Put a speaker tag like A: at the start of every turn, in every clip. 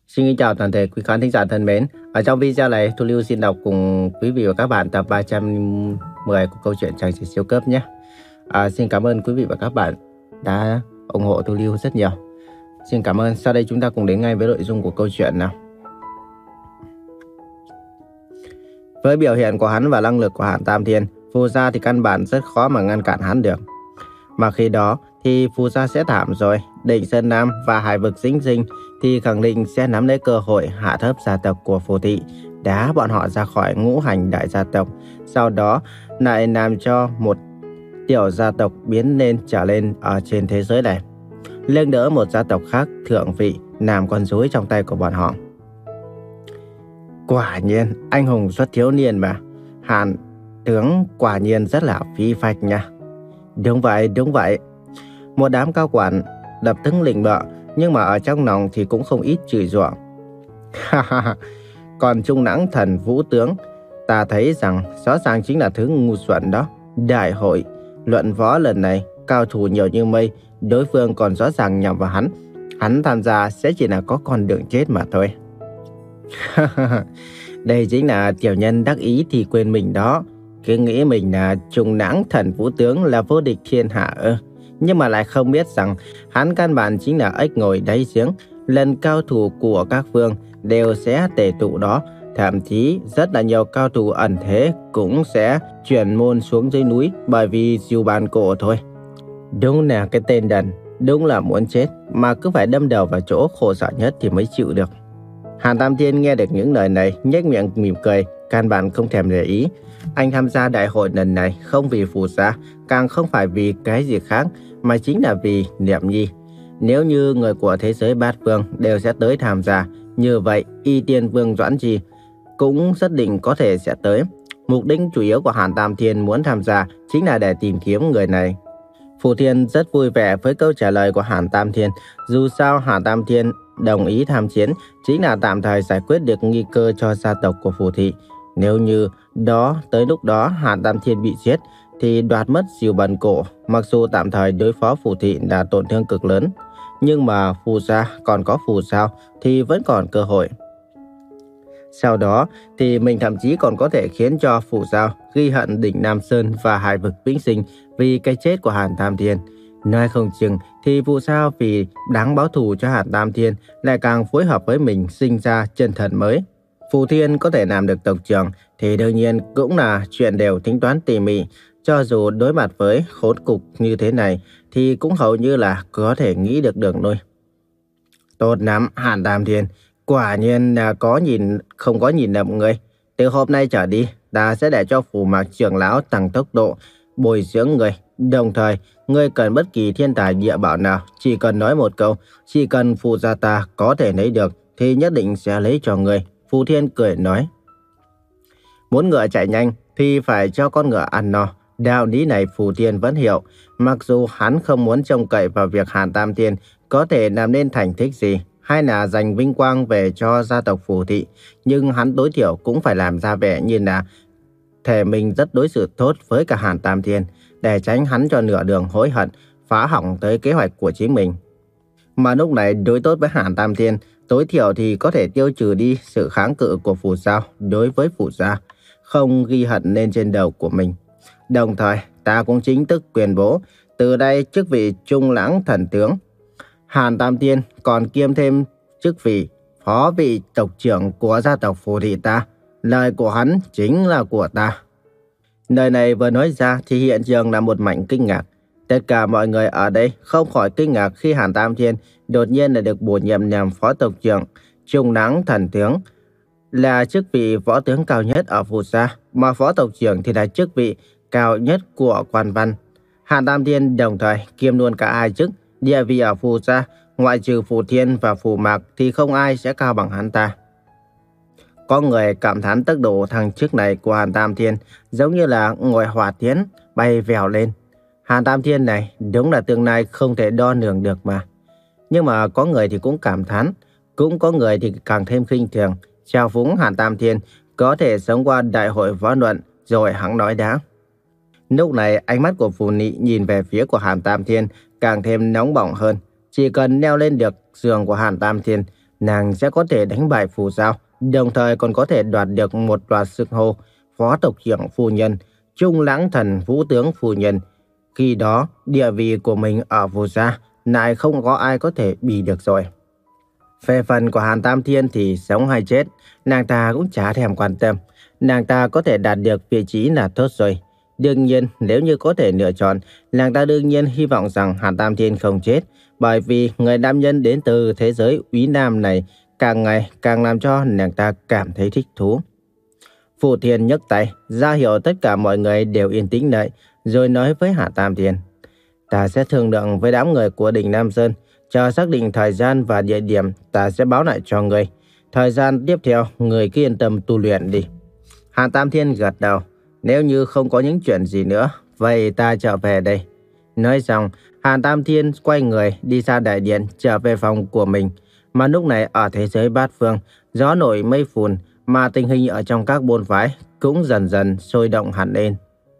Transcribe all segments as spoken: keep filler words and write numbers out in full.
A: Xin kính chào toàn thể quý khán thính giả thân mến. Ở trong video này, Thu Lưu xin đọc cùng quý vị và các bạn tập ba trăm mười của câu chuyện Chàng Trai Siêu Cấp nhé. À, xin cảm ơn quý vị và các bạn đã ủng hộ Thu Lưu rất nhiều. Xin cảm ơn. Sau đây chúng ta cùng đến ngay với nội dung của câu chuyện nào. Với biểu hiện của hắn và năng lực của Hàn Tam Thiên, Phù Gia thì căn bản rất khó mà ngăn cản hắn được. Mà khi đó thì Phù Gia sẽ thảm rồi. Định Sơn Nam và Hải Vực Dĩnh Dinh thì khẳng định sẽ nắm lấy cơ hội hạ thấp gia tộc của Phù Thị, đá bọn họ ra khỏi ngũ hành đại gia tộc. Sau đó lại làm cho một tiểu gia tộc biến lên trở lên ở trên thế giới này, lưng đỡ một gia tộc khác thượng vị, làm con rối trong tay của bọn họ. Quả nhiên anh hùng xuất thiếu niên mà. Hàn tướng quả nhiên rất là phi phạch nha. Đúng vậy, đúng vậy. Một đám cao quản lập tức lĩnh bợ, nhưng mà ở trong lòng thì cũng không ít chửi rủa. Còn Trung Lãng Thần Vũ Tướng, ta thấy rằng rõ ràng chính là thứ ngu xuẩn đó. Đại hội luận võ lần này cao thủ nhiều như mây, đối phương còn rõ ràng nhằm vào hắn. Hắn tham gia sẽ chỉ là có con đường chết mà thôi. Đây chính là tiểu nhân đắc ý thì quên mình đó. Cứ nghĩ mình là Trung Lãng Thần Vũ Tướng là vô địch thiên hạ ư? Nhưng mà lại không biết rằng hắn căn bản chính là ếch ngồi đáy giếng. Lần cao thủ của các phương đều sẽ tề tụ đó. Thậm chí rất là nhiều cao thủ ẩn thế cũng sẽ chuyển môn xuống dưới núi bởi vì diều bàn cổ thôi. Đúng là cái tên đần, đúng là muốn chết mà cứ phải đâm đầu vào chỗ khổ sở nhất thì mới chịu được. Hàn Tam Thiên nghe được những lời này, nhếch miệng mỉm cười, căn bản không thèm để ý. Anh tham gia đại hội lần này không vì Phù Gia, càng không phải vì cái gì khác, mà chính là vì Niệm Nhi. Nếu như người của thế giới bát phương đều sẽ tới tham gia, như vậy Y Tiên Vương Doãn Trì cũng rất định có thể sẽ tới. Mục đích chủ yếu của Hàn Tam Thiên muốn tham gia chính là để tìm kiếm người này. Phù Thiên rất vui vẻ với câu trả lời của Hàn Tam Thiên. Dù sao Hàn Tam Thiên đồng ý tham chiến chính là tạm thời giải quyết được nguy cơ cho gia tộc của Phù Thị. Nếu như đó tới lúc đó Hàn Tam Thiên bị giết thì đoạt mất diều bàn cổ, mặc dù tạm thời đối phó Phù Thị đã tổn thương cực lớn, nhưng mà Phù Gia còn có Phù Sao thì vẫn còn cơ hội. Sau đó thì mình thậm chí còn có thể khiến cho Phù Sao ghi hận đỉnh Nam Sơn và Hải Vực Vĩnh Sinh vì cái chết của Hàn Tam Thiên. Nói không chừng thì Phù Sao vì đáng báo thù cho Hàn Tam Thiên lại càng phối hợp với mình sinh ra chân thần mới. Phù Thiên có thể làm được tộc trưởng thì đương nhiên cũng là chuyện đều tính toán tỉ mỉ. Cho dù đối mặt với khốn cục như thế này thì cũng hầu như là có thể nghĩ được đường lui. Tốt lắm Hàn Tam Thiên, quả nhiên là có nhìn không có nhìn lầm người. Từ hôm nay trở đi, ta sẽ để cho Phù Mạc trưởng lão tăng tốc độ bồi dưỡng người. Đồng thời, ngươi cần bất kỳ thiên tài địa bảo nào, chỉ cần nói một câu, chỉ cần Phù Gia ta có thể lấy được thì nhất định sẽ lấy cho ngươi. Phù Thiên cười nói. Muốn ngựa chạy nhanh thì phải cho con ngựa ăn no. Đạo lý này Phù Thiên vẫn hiểu. Mặc dù hắn không muốn trông cậy vào việc Hàn Tam Thiên có thể làm nên thành tích gì, hay là giành vinh quang về cho gia tộc Phù Thị, nhưng hắn tối thiểu cũng phải làm ra vẻ như là thể mình rất đối xử tốt với cả Hàn Tam Thiên, để tránh hắn cho nửa đường hối hận, phá hỏng tới kế hoạch của chính mình. Mà lúc này đối tốt với Hàn Tam Thiên, tối thiểu thì có thể tiêu trừ đi sự kháng cự của Phù Sao đối với Phù Gia, không ghi hận lên trên đầu của mình. Đồng thời, ta cũng chính thức tuyên bố, từ đây chức vị Trung Lãng Thần Tướng Hàn Tam Thiên còn kiêm thêm chức vị phó vị tộc trưởng của gia tộc Phù Thị ta. Lời của hắn chính là của ta. Lời này vừa nói ra thì hiện trường là một mảnh kinh ngạc. Tất cả mọi người ở đây không khỏi kinh ngạc khi Hàn Tam Thiên đột nhiên là được bổ nhiệm làm phó tộc trưởng Trung Lãng Thần Tướng, là chức vị võ tướng cao nhất ở Phù Gia, mà phó tộc trưởng thì là chức vị cao nhất của quan văn. Hàn Tam Thiên đồng thời kiêm luôn cả hai chức. Địa vị ở Phù Gia, ngoại trừ Phù Thiên và Phù Mạc thì không ai sẽ cao bằng hắn ta. Có người cảm thán tốc độ thăng chức này của Hàn Tam Thiên giống như là ngồi hỏa tiễn bay vèo lên. Hàn Tam Thiên này đúng là tương lai không thể đo lường được mà. Nhưng mà có người thì cũng cảm thán, cũng có người thì càng thêm khinh thường, chào phúng Hàn Tam Thiên có thể sống qua đại hội võ luận rồi hắn nói đã. Lúc này ánh mắt của Phù Nị nhìn về phía của Hàn Tam Thiên càng thêm nóng bỏng hơn. Chỉ cần leo lên được giường của Hàn Tam Thiên, nàng sẽ có thể đánh bại Phù Giao, đồng thời còn có thể đoạt được một loạt xưng hô phó tộc trưởng phu nhân, trung lãng thần vũ tướng phu nhân. Khi đó, địa vị của mình ở Phù Gia lại không có ai có thể bì được rồi. Về phần của Hàn Tam Thiên thì sống hay chết, nàng ta cũng chả thèm quan tâm. Nàng ta có thể đạt được vị trí là tốt rồi. Đương nhiên, nếu như có thể lựa chọn, nàng ta đương nhiên hy vọng rằng Hàn Tam Thiên không chết, bởi vì người nam nhân đến từ thế giới Úy Nam này càng ngày càng làm cho nàng ta cảm thấy thích thú. Phụ Thiên nhấc tay, ra hiệu tất cả mọi người đều yên tĩnh lại, rồi nói với Hàn Tam Thiên: ta sẽ thương lượng với đám người của đỉnh Nam Sơn, chờ xác định thời gian và địa điểm, ta sẽ báo lại cho người. Thời gian tiếp theo, người cứ yên tâm tu luyện đi. Hàn Tam Thiên gật đầu. Nếu như không có những chuyện gì nữa, vậy ta trở về đây. Nói xong, Hàn Tam Thiên quay người đi ra đại điện trở về phòng của mình. Mà lúc này ở thế giới bát phương, gió nổi mây phùn, mà tình hình ở trong các môn phái cũng dần dần sôi động hẳn lên.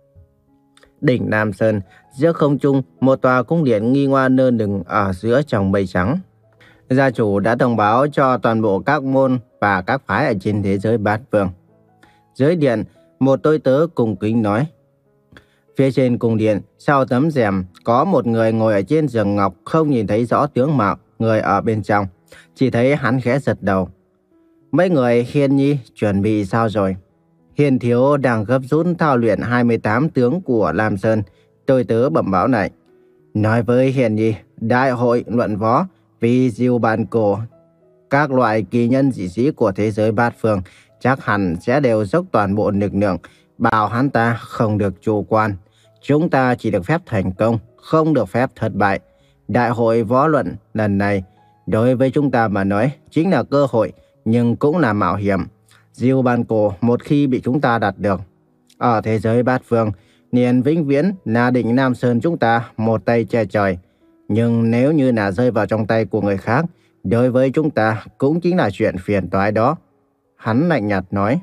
A: Đỉnh Nam Sơn, giữa không trung, một tòa cung điện nghi ngoa nơ nừng ở giữa trong mây trắng. Gia chủ đã thông báo cho toàn bộ các môn và các phái ở trên thế giới bát phương. Dưới điện, một tôi tớ cung kính nói: phía trên cung điện, sau tấm rèm, có một người ngồi ở trên giường ngọc, không nhìn thấy rõ tướng mạo người ở bên trong, chỉ thấy hắn khẽ giật đầu. Mấy người Hiên Nhi chuẩn bị sao rồi? Hiền thiếu đang gấp rút thao luyện hai mươi tám tướng của Lam Sơn. Tôi tớ bẩm báo này. Nói với Hiền Nhi, đại hội luận võ vì diêu bàn cổ, các loại kỳ nhân dị sĩ của thế giới bát phương chắc hẳn sẽ đều dốc toàn bộ lực lượng, bảo hắn ta không được chủ quan. Chúng ta chỉ được phép thành công, không được phép thất bại. Đại hội võ luận lần này đối với chúng ta mà nói chính là cơ hội, nhưng cũng là mạo hiểm. Diêu bàn cổ một khi bị chúng ta đạt được ở thế giới bát phương, liền vĩnh viễn là đỉnh Nam Sơn chúng ta một tay che trời. Nhưng nếu như là rơi vào trong tay của người khác, đối với chúng ta cũng chính là chuyện phiền toái đó. Hắn lạnh nhạt nói.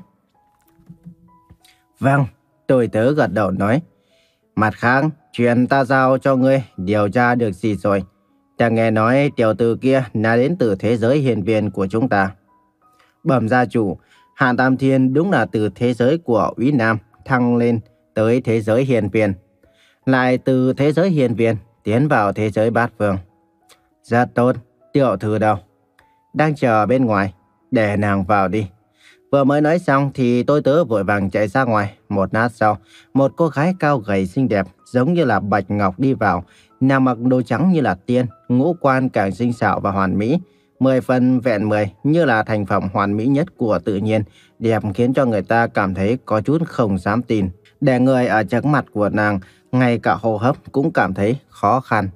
A: Vâng, tôi tớ gật đầu nói. Mặt khác, chuyện ta giao cho ngươi điều tra được gì rồi? Ta nghe nói tiểu tử kia là đến từ thế giới hiền viên của chúng ta. Bẩm gia chủ, Hàn Tam Thiên đúng là từ thế giới của Úy Nam thăng lên tới thế giới hiền viên, lại từ thế giới hiền viên tiến vào thế giới bát phương. Rất tốt, tiểu thư đâu? Đang chờ bên ngoài, để nàng vào đi. Vừa mới nói xong thì tôi tớ vội vàng chạy ra ngoài. Một lát sau, một cô gái cao gầy xinh đẹp giống như là bạch ngọc đi vào. Nàng mặc đồ trắng như là tiên, ngũ quan càng xinh xảo và hoàn mỹ. Mười phần vẹn mười, như là thành phẩm hoàn mỹ nhất của tự nhiên, đẹp khiến cho người ta cảm thấy có chút không dám tin. Để người ở trước mặt của nàng, ngay cả hô hấp cũng cảm thấy khó khăn.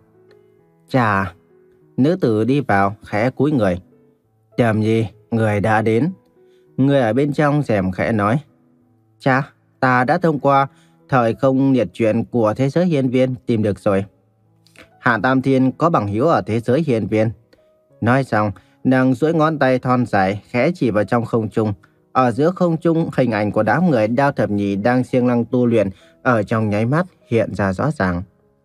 A: Chà, nữ tử đi vào khẽ cúi người. Trầm Nhi, người đã đến. Người ở bên trong rèm khẽ nói. Cha, ta đã thông qua thời không liệt chuyển của thế giới hiên viên tìm được rồi. Hàn Tam Thiên có bằng hữu ở thế giới hiên viên. Nói xong, nàng duỗi ngón tay thon dài khẽ chỉ vào trong không trung. Ở giữa không trung, hình ảnh của đám người Đao Thập Nhị đang siêng năng tu luyện ở trong nháy mắt hiện ra rõ ràng.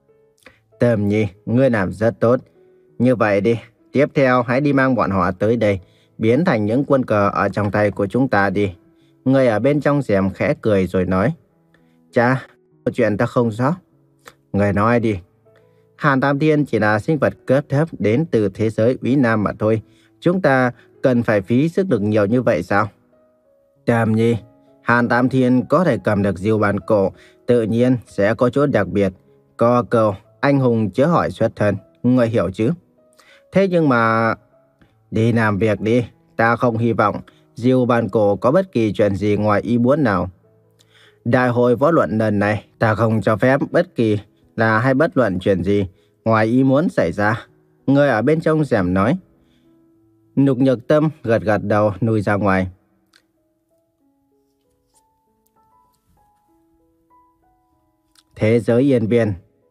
A: Trầm Nhi, ngươi làm rất tốt. Như vậy đi, tiếp theo hãy đi mang bọn họ tới đây, biến thành những quân cờ ở trong tay của chúng ta đi. Người ở bên trong rèm khẽ cười rồi nói. Cha, một chuyện ta không rõ. Người nói đi. Hàn Tam Thiên chỉ là sinh vật cấp thấp đến từ thế giới Úy Nam mà thôi. Chúng ta cần phải phí sức lực nhiều như vậy sao? Trầm Nhi, Hàn Tam Thiên có thể cầm được diêu bàn cổ, tự nhiên sẽ có chỗ đặc biệt. Có câu, anh hùng chớ hỏi xuất thân, người hiểu chứ? Thế nhưng mà... Đi làm việc đi, ta không hy vọng diêu bàn cổ có bất kỳ chuyện gì ngoài ý muốn nào. Đại hội võ luận lần này, ta không cho phép bất kỳ là hay bất luận chuyện gì ngoài ý muốn xảy ra. Người ở bên trong rèm nói. Nục Nhược Tâm gật gật đầu nuôi ra ngoài. Thế giới yên viên.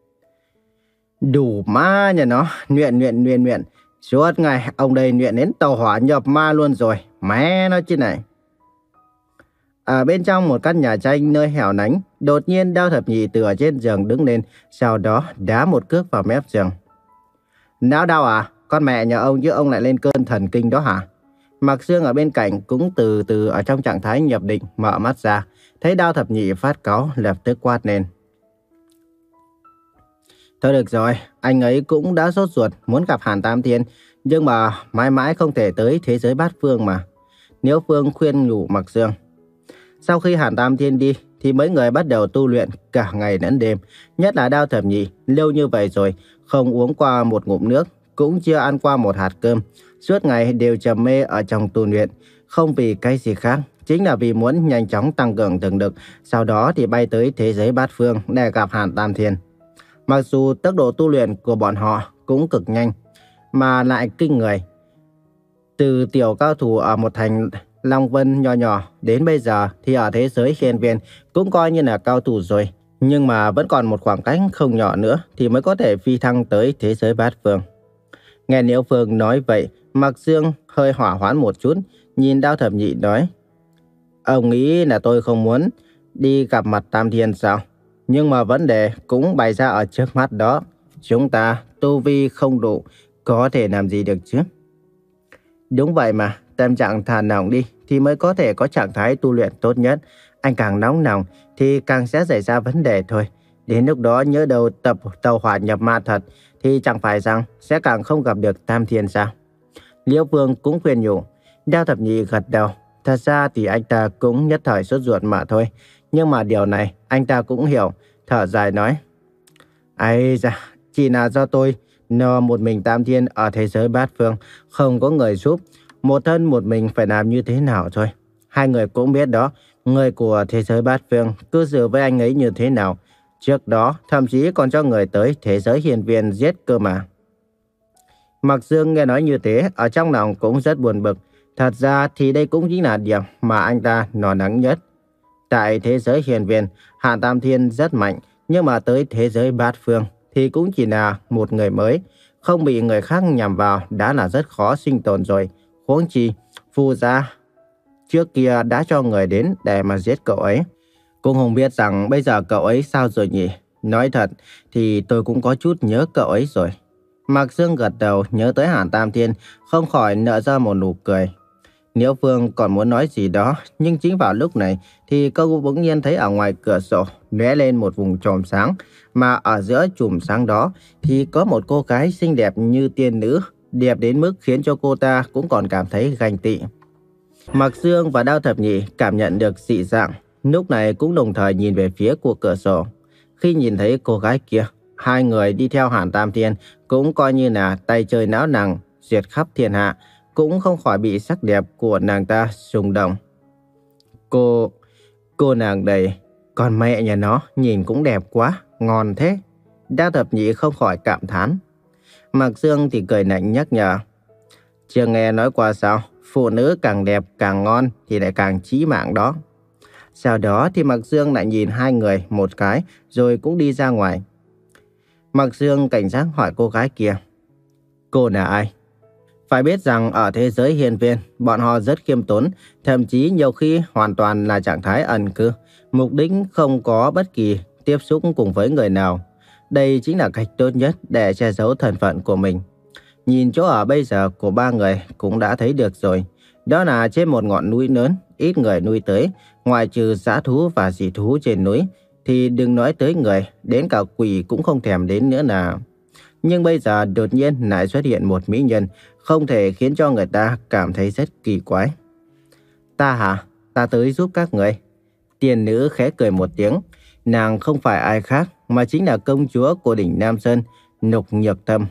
A: Đủ ma nhà nó, luyện luyện luyện luyện. Suốt ngày ông đây luyện đến tàu hỏa nhập ma luôn rồi. Mẹ nó chứ này. Ở bên trong một căn nhà tranh nơi hẻo lánh, đột nhiên Đao Thập Nhị từ ở trên giường đứng lên, sau đó đá một cước vào mép giường. Não đau à? Con mẹ nhà ông chứ ông lại lên cơn thần kinh đó hả? Mạc Dương ở bên cạnh cũng từ từ ở trong trạng thái nhập định mở mắt ra, thấy Đao Thập Nhị phát cáu lập tức quát lên. Thôi được rồi, anh ấy cũng đã sốt ruột muốn gặp Hàn Tam Thiên, nhưng mà mãi mãi không thể tới thế giới bát phương mà. Nếu Phương khuyên nhủ Mạc Dương. Sau khi Hàn Tam Thiên đi thì mấy người bắt đầu tu luyện cả ngày lẫn đêm, nhất là Đao Thập Nhị, lâu như vậy rồi không uống qua một ngụm nước, cũng chưa ăn qua một hạt cơm, suốt ngày đều trầm mê ở trong tu luyện, không vì cái gì khác, chính là vì muốn nhanh chóng tăng cường thực lực, sau đó thì bay tới thế giới bát phương để gặp Hàn Tam Thiên. Mặc dù tốc độ tu luyện của bọn họ cũng cực nhanh, mà lại kinh người. Từ tiểu cao thủ ở một thành Long Vân nhỏ nhỏ đến bây giờ thì ở thế giới hiên viên cũng coi như là cao thủ rồi. Nhưng mà vẫn còn một khoảng cách không nhỏ nữa thì mới có thể phi thăng tới thế giới bát phương. Nghe Liễu Phương nói vậy, Mạc Dương hơi hỏa hoãn một chút, nhìn Đao Thập Nhị nói. Ông nghĩ là tôi không muốn đi gặp mặt Tam Thiên sao? Nhưng mà vấn đề cũng bày ra ở trước mắt đó. Chúng ta tu vi không đủ, có thể làm gì được chứ? Đúng vậy mà, tâm trạng thả lỏng đi thì mới có thể có trạng thái tu luyện tốt nhất. Anh càng nóng lòng thì càng sẽ xảy ra vấn đề thôi. Đến lúc đó nhớ đầu tập tàu hỏa nhập ma thật thì chẳng phải rằng sẽ càng không gặp được Tam Thiên sao? Liễu Vương cũng khuyên nhủ. Đao Thập Nhị gật đầu. Thật ra thì anh ta cũng nhất thời sốt ruột mà thôi. Nhưng mà điều này anh ta cũng hiểu, thở dài nói. Ây da, chỉ là do tôi nó một mình Tam Thiên ở thế giới bát phương, không có người giúp, một thân một mình phải làm như thế nào thôi. Hai người cũng biết đó, người của thế giới bát phương cư xử với anh ấy như thế nào. Trước đó thậm chí còn cho người tới thế giới hiên viên giết cơ mà. Mạc Dương nghe nói như thế, ở trong lòng cũng rất buồn bực. Thật ra thì đây cũng chính là điểm mà anh ta lo lắng nhất. Tại thế giới hiên viên, Hàn Tam Thiên rất mạnh, nhưng mà tới thế giới bát phương thì cũng chỉ là một người mới, không bị người khác nhằm vào đã là rất khó sinh tồn rồi. Huống chi, Phu gia trước kia đã cho người đến để mà giết cậu ấy. Cũng không biết rằng bây giờ cậu ấy sao rồi nhỉ? Nói thật thì tôi cũng có chút nhớ cậu ấy rồi. Mạc Dương gật đầu, nhớ tới Hàn Tam Thiên, không khỏi nở ra một nụ cười. Liễu Phương còn muốn nói gì đó, nhưng chính vào lúc này thì cô bỗng nhiên thấy ở ngoài cửa sổ lóe lên một vùng chòm sáng, mà ở giữa chùm sáng đó thì có một cô gái xinh đẹp như tiên nữ, đẹp đến mức khiến cho cô ta cũng còn cảm thấy ganh tị. Mạc Dương và Đao Thập Nhị cảm nhận được dị dạng, lúc này cũng đồng thời nhìn về phía của cửa sổ. Khi nhìn thấy cô gái kia, hai người đi theo Hàn Tam Thiên cũng coi như là tay chơi não nằng, diệt khắp thiên hạ, cũng không khỏi bị sắc đẹp của nàng ta rung động. Cô, cô nàng đây, còn mẹ nhà nó nhìn cũng đẹp quá, ngon thế. Đao Thập Nhị không khỏi cảm thán. Mạc Dương thì cười lạnh nhắc nhở. Chưa nghe nói qua sao, phụ nữ càng đẹp càng ngon thì lại càng chí mạng đó. Sau đó thì Mạc Dương lại nhìn hai người một cái rồi cũng đi ra ngoài. Mạc Dương cảnh giác hỏi cô gái kia. Cô là ai? Phải biết rằng ở thế giới hiên viên, bọn họ rất khiêm tốn, thậm chí nhiều khi hoàn toàn là trạng thái ẩn cư, mục đích không có bất kỳ tiếp xúc cùng với người nào. Đây chính là cách tốt nhất để che giấu thân phận của mình. Nhìn chỗ ở bây giờ của ba người cũng đã thấy được rồi. Đó là trên một ngọn núi lớn, ít người nuôi tới, ngoài trừ dã thú và dị thú trên núi, thì đừng nói tới người, đến cả quỷ cũng không thèm đến nữa là. Nhưng bây giờ đột nhiên lại xuất hiện một mỹ nhân, không thể khiến cho người ta cảm thấy rất kỳ quái. Ta hả? Ta tới giúp các người. Tiên nữ khẽ cười một tiếng. Nàng không phải ai khác mà chính là công chúa của đỉnh Nam Sơn, Nục Nhược Tâm.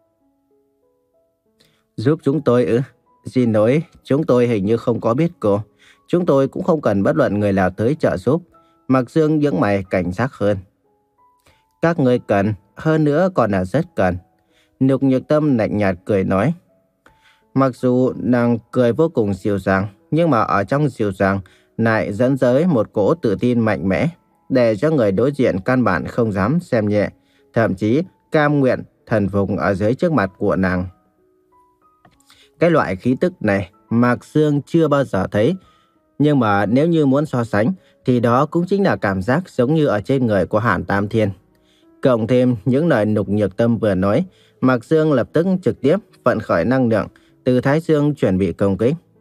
A: Giúp chúng tôi ư? Xin lỗi, chúng tôi hình như không có biết cô. Chúng tôi cũng không cần bất luận người nào tới trợ giúp. Mạc Dương nhướng mày cảnh giác hơn. Các người cần, hơn nữa còn là rất cần. Nục Nhược Tâm lạnh nhạt cười nói. Mặc dù nàng cười vô cùng dịu dàng, nhưng mà ở trong dịu dàng lại dẫn tới một cỗ tự tin mạnh mẽ, để cho người đối diện căn bản không dám xem nhẹ, thậm chí cam nguyện thần phục ở dưới trước mặt của nàng. Cái loại khí tức này Mạc Dương chưa bao giờ thấy, nhưng mà nếu như muốn so sánh thì đó cũng chính là cảm giác giống như ở trên người của Hàn Tam Thiên. Cộng thêm những lời Nục Nhược Tâm vừa nói, Mạc Dương lập tức trực tiếp vận khởi năng lượng từ Thái Dương chuẩn bị công kích.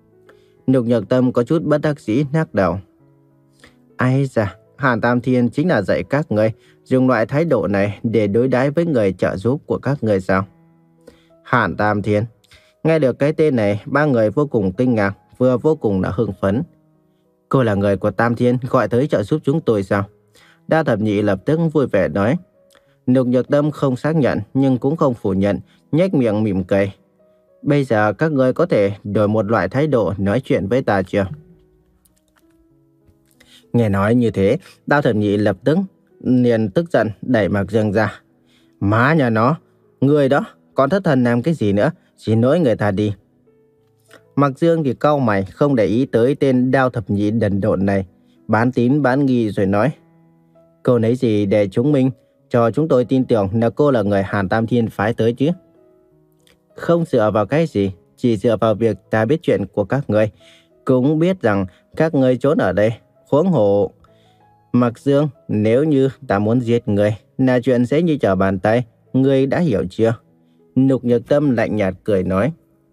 A: Nhục Nhược Tâm có chút bất đắc dĩ lắc đầu. Ai da, Hàn Tam Thiên chính là dạy các người dùng loại thái độ này để đối đãi với người trợ giúp của các người sao? Hàn Tam Thiên. Nghe được cái tên này, ba người vô cùng kinh ngạc, vừa vô cùng là hưng phấn. Cô là người của Tam Thiên gọi tới trợ giúp chúng tôi sao? Đa Thập Nhị lập tức vui vẻ nói. Nhục Nhược Tâm không xác nhận nhưng cũng không phủ nhận, nhếch miệng mỉm cười. Bây giờ các người có thể đổi một loại thái độ nói chuyện với ta chưa? Nghe nói như thế, Đao Thập Nhị lập tức liền tức giận đẩy Mạc Dương ra. Má nhà nó, người đó, còn thất thần làm cái gì nữa, xin lỗi người ta đi. Mạc Dương thì cau mày không để ý tới tên Đao Thập Nhị đần độn này, bán tín bán nghi rồi nói. Cô lấy gì để chứng minh cho chúng tôi tin tưởng là cô là người Hàn Tam Thiên phái tới chứ? Không dựa vào cái gì, chỉ dựa vào việc ta biết chuyện của các người, cũng biết rằng các người trốn ở đây. Huống hồ, Mạc Dương, nếu như ta muốn giết người, là chuyện dễ như trở bàn tay, ngươi đã hiểu chưa? Nhục Nhược Tâm lạnh nhạt cười nói.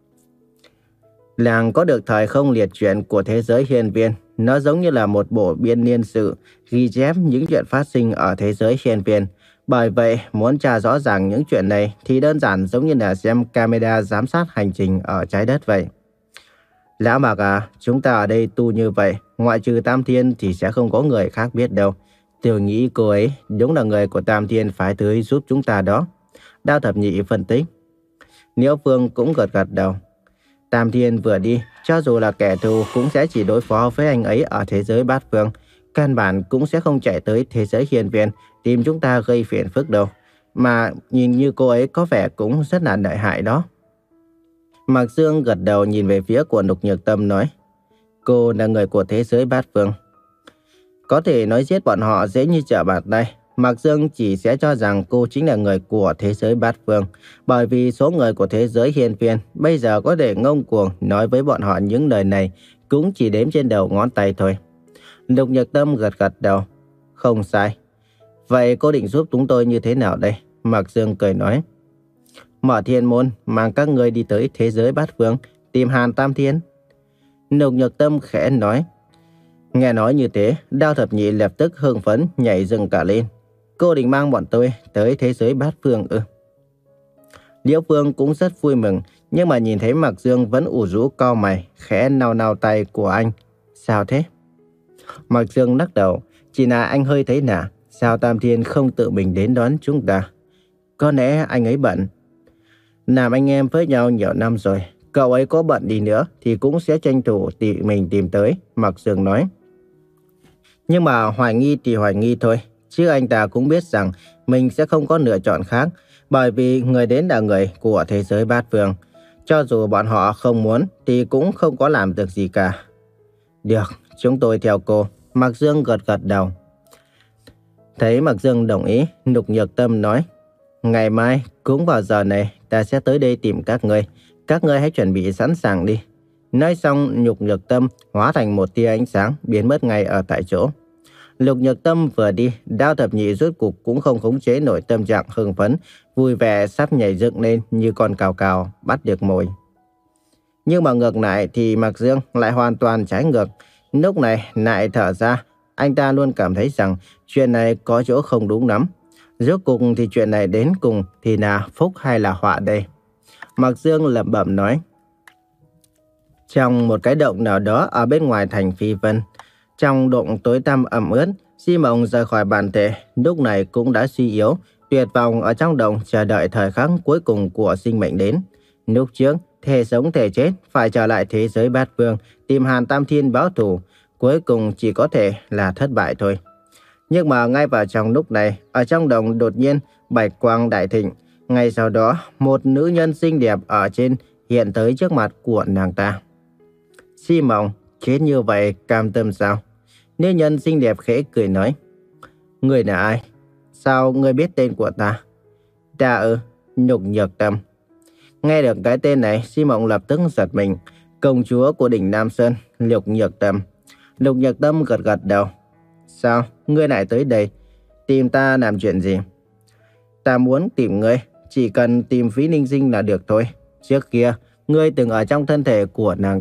A: Làng có được thời không liệt truyện của thế giới hiên viên, nó giống như là một bộ biên niên sử ghi chép những chuyện phát sinh ở thế giới hiên viên. Bởi vậy, muốn tra rõ ràng những chuyện này thì đơn giản giống như là xem camera giám sát hành trình ở trái đất vậy. Lão Mạc à, chúng ta ở đây tu như vậy, ngoại trừ Tam Thiên thì sẽ không có người khác biết đâu. Tôi nghĩ cô ấy đúng là người của Tam Thiên phái tới giúp chúng ta đó. Đao Thập Nhị phân tích. Liễu Phương cũng gật gật đầu. Tam Thiên vừa đi, cho dù là kẻ thù cũng sẽ chỉ đối phó với anh ấy ở thế giới bát phương. Căn bản cũng sẽ không chạy tới thế giới hiên viên tìm chúng ta gây phiền phức đâu. Mà nhìn như cô ấy có vẻ cũng rất là lợi hại đó. Mạc Dương gật đầu nhìn về phía của Nhục Nhược Tâm nói. Cô là người của thế giới bát phương. Có thể nói giết bọn họ dễ như trở bàn tay. Mạc Dương chỉ sẽ cho rằng cô chính là người của thế giới bát phương. Bởi vì số người của thế giới hiên viên bây giờ có thể ngông cuồng nói với bọn họ những lời này cũng chỉ đếm trên đầu ngón tay thôi. Nhục Nhược Tâm gật gật đầu. Không sai. Vậy cô định giúp chúng tôi như thế nào đây? Mạc Dương cười nói. Mở thiên môn, mang các ngươi đi tới thế giới bát phương, tìm Hàn Tam Thiên. Nhục Nhược Tâm khẽ nói. Nghe nói như thế, Đao Thập Nhị lập tức hưng phấn nhảy dựng cả lên. Cô định mang bọn tôi tới thế giới bát phương ư? Liễu Phương cũng rất vui mừng, nhưng mà nhìn thấy Mạc Dương vẫn ủ rũ cau mày, khẽ nao nao tay của anh. Sao thế? Mạc Dương lắc đầu, chỉ là anh hơi thấy lạ, sao Tam Thiên không tự mình đến đón chúng ta? Có lẽ anh ấy bận. Làm anh em với nhau nhiều năm rồi, cậu ấy có bận đi nữa thì cũng sẽ tranh thủ tự mình tìm tới, Mạc Dương nói. Nhưng mà hoài nghi thì hoài nghi thôi, chứ anh ta cũng biết rằng mình sẽ không có lựa chọn khác, bởi vì người đến là người của thế giới bát phương. Cho dù bọn họ không muốn thì cũng không có làm được gì cả. Được, chúng tôi theo cô, Mạc Dương gật gật đầu. Thấy Mạc Dương đồng ý, Nhục Nhược Tâm nói. Ngày mai, cũng vào giờ này, ta sẽ tới đây tìm các ngươi. Các ngươi hãy chuẩn bị sẵn sàng đi. Nói xong, Nhục Nhược Tâm hóa thành một tia ánh sáng, biến mất ngay ở tại chỗ. Nhục Nhược Tâm vừa đi, Đao Thập Nhị rốt cục cũng không khống chế nổi tâm trạng hưng phấn, vui vẻ sắp nhảy dựng lên như con cào cào bắt được mồi. Nhưng mà ngược lại thì Mạc Dương lại hoàn toàn trái ngược. Lúc này lại thở ra, anh ta luôn cảm thấy rằng chuyện này có chỗ không đúng lắm. Rốt cục thì chuyện này đến cùng thì là phúc hay là họa đây? Mạc Dương lẩm bẩm nói. Trong một cái động nào đó ở bên ngoài thành Phi Vân, trong động tối tăm ẩm ướt, Di Mộng rời khỏi bản thể, lúc này cũng đã suy yếu, tuyệt vọng ở trong động chờ đợi thời khắc cuối cùng của sinh mệnh đến. Lúc trước, thể sống thể chết, phải trở lại thế giới bát phương, tìm Hàn Tam Thiên báo thù, cuối cùng chỉ có thể là thất bại thôi. Nhưng mà ngay vào trong lúc này, ở trong động đột nhiên bạch quang đại thịnh. Ngay sau đó, một nữ nhân xinh đẹp ở trên hiện tới trước mặt của nàng ta. Di Mộng, chết như vậy cam tâm sao? Nữ nhân xinh đẹp khẽ cười nói. Người là ai? Sao ngươi biết tên của ta? Ta ư? Nhục Nhược Tâm. Nghe được cái tên này, Di Mộng lập tức giật mình. Công chúa của đỉnh Nam Sơn, Nhục Nhược Tâm. Nhục Nhược Tâm gật gật đầu. Sao? Ngươi lại tới đây? Tìm ta làm chuyện gì? Ta muốn tìm ngươi, chỉ cần tìm Phí Ninh Sinh là được thôi. Trước kia, ngươi từng ở trong thân thể của nàng ta,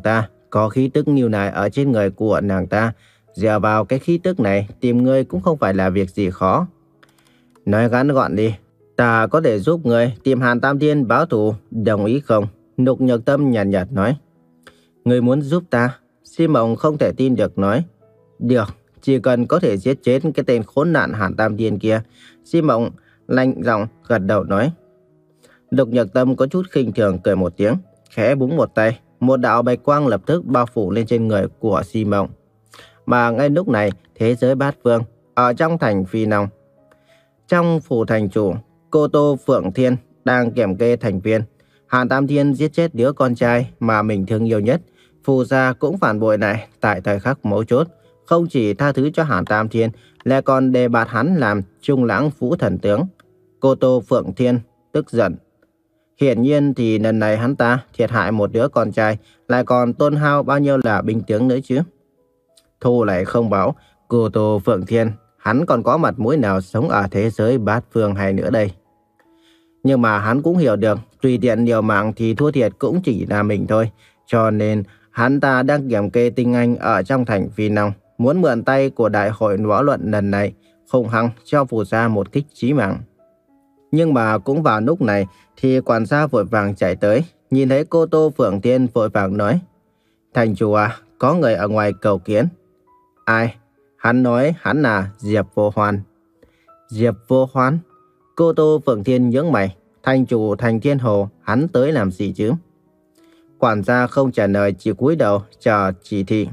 A: có khí tức như này ở trên người của nàng ta. Dựa vào cái khí tức này, tìm ngươi cũng không phải là việc gì khó. Nói ngắn gọn đi, ta có thể giúp ngươi tìm Hàn Tam Thiên báo thù, đồng ý không? Lục Nhược Tâm nhàn nhạt, nhạt nói. Ngươi muốn giúp ta? Sim Mộng không thể tin được nói. Được, chỉ cần có thể giết chết cái tên khốn nạn Hàn Tam Thiên kia. Sim Mộng lạnh giọng gật đầu nói. Lục Nhược Tâm có chút khinh thường cười một tiếng, khẽ búng một tay, một đạo bạch quang lập tức bao phủ lên trên người của Sim Mộng. Mà ngay lúc này, thế giới bát phương ở trong thành Phi Nông, trong phủ thành chủ, Cô Tô Phượng Thiên đang kiểm kê thành viên. Hàn Tam Thiên giết chết đứa con trai mà mình thương yêu nhất. Phù gia cũng phản bội này tại thời khắc mấu chốt, không chỉ tha thứ cho Hàn Tam Thiên, lại còn đề bạt hắn làm Trung Lãng Phủ Thần Tướng. Cô Tô Phượng Thiên tức giận. Hiển nhiên thì lần này hắn ta thiệt hại một đứa con trai, lại còn tôn hao bao nhiêu là binh tướng nữa chứ. Thu lại không báo, Cô Tô Phượng Thiên, hắn còn có mặt mũi nào sống ở thế giới bát phương hay nữa đây. Nhưng mà hắn cũng hiểu được, tùy tiện liều mạng thì thua thiệt cũng chỉ là mình thôi. Cho nên hắn ta đang kiểm kê tinh anh ở trong thành Phi Nông, muốn mượn tay của đại hội võ luận lần này, hung hăng cho Phù gia một kích chí mạng. Nhưng mà cũng vào lúc này thì quản gia vội vàng chạy tới, nhìn thấy Cô Tô Phượng Thiên vội vàng nói. Thành chủ à, có người ở ngoài cầu kiến. Ai? Hắn nói hắn là Diệp Vô Hoan. Diệp Vô Hoan? Cô Tô Phượng Thiên nhướng mày. Thành chủ thành Thiên Hồ, hắn tới làm gì chứ? Quản gia không trả lời, chỉ cúi đầu chờ chỉ thị.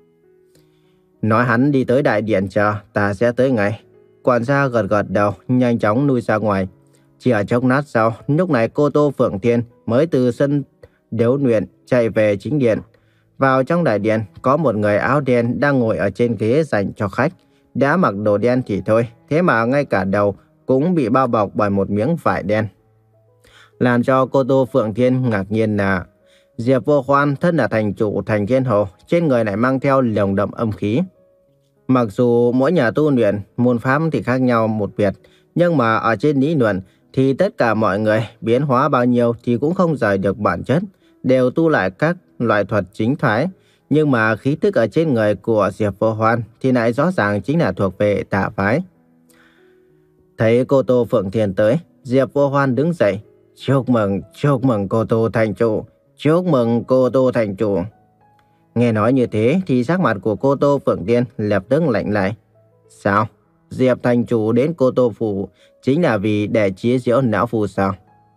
A: Nói hắn đi tới đại điện chờ, ta sẽ tới ngay. Quản gia gật gật đầu, nhanh chóng lui ra ngoài. Chỉ ở chốc lát sau, lúc này Cô Tô Phượng Thiên mới từ sân điếu luyện chạy về chính điện. Vào trong đại điện, có một người áo đen đang ngồi ở trên ghế dành cho khách. Đã mặc đồ đen thì thôi, thế mà ngay cả đầu cũng bị bao bọc bởi một miếng vải đen. Làm cho Cô Tô Phượng Thiên ngạc nhiên là Diệp Vô Hoan thân là thành chủ thành Thiên Hồ, trên người lại mang theo lồng đậm âm khí. Mặc dù mỗi nhà tu luyện, môn pháp thì khác nhau một biệt, nhưng mà ở trên lý luận thì tất cả mọi người biến hóa bao nhiêu thì cũng không rời được bản chất, đều tu lại các loại thuật chính phái. Nhưng mà khí tức ở trên người của Diệp Vô Hoan thì lại rõ ràng chính là thuộc về tà phái. Thấy Cô Tô Phượng Thiên tới, Diệp Vô Hoan đứng dậy. Chúc mừng, chúc mừng Cô Tô thành chủ, chúc mừng Cô Tô thành chủ. Nghe nói như thế thì sắc mặt của Cô Tô Phượng Thiên lập tức lạnh lại. Sao? Diệp thành chủ đến Cô Tô phủ chính là vì để chế giễu lão phu sao?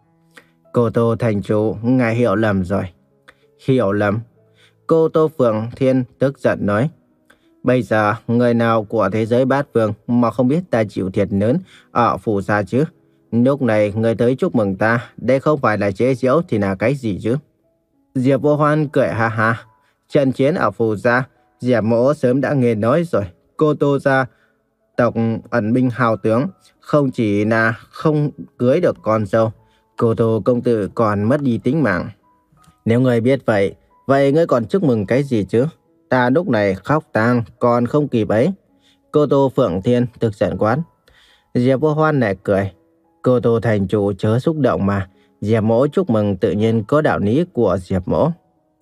A: Cô Tô thành chủ, ngài hiểu lầm rồi. Hiểu lầm? Cô Tô Phượng Thiên tức giận nói. Bây giờ người nào của thế giới bát phương mà không biết ta chịu thiệt lớn ở phủ gia chứ? Lúc này người tới chúc mừng ta, đây không phải là chế giễu thì là cái gì chứ? Diệp Vô Hoan cười ha ha. Trận chiến ở phủ gia, Diệp mỗ sớm đã nghe nói rồi. Cô Tô gia tộc ẩn binh hào tướng, không chỉ là không cưới được con dâu, Cô Tô công tử còn mất đi tính mạng. Nếu người biết vậy, vậy ngươi còn chúc mừng cái gì chứ? Ta lúc này khóc tang còn không kịp ấy. Cô Tô Phượng Thiên tức giận quát. Diệp Vô Hoan lại cười. Cô Tô thành chủ chớ xúc động mà. Diệp mỗ chúc mừng tự nhiên có đạo lý của Diệp mỗ.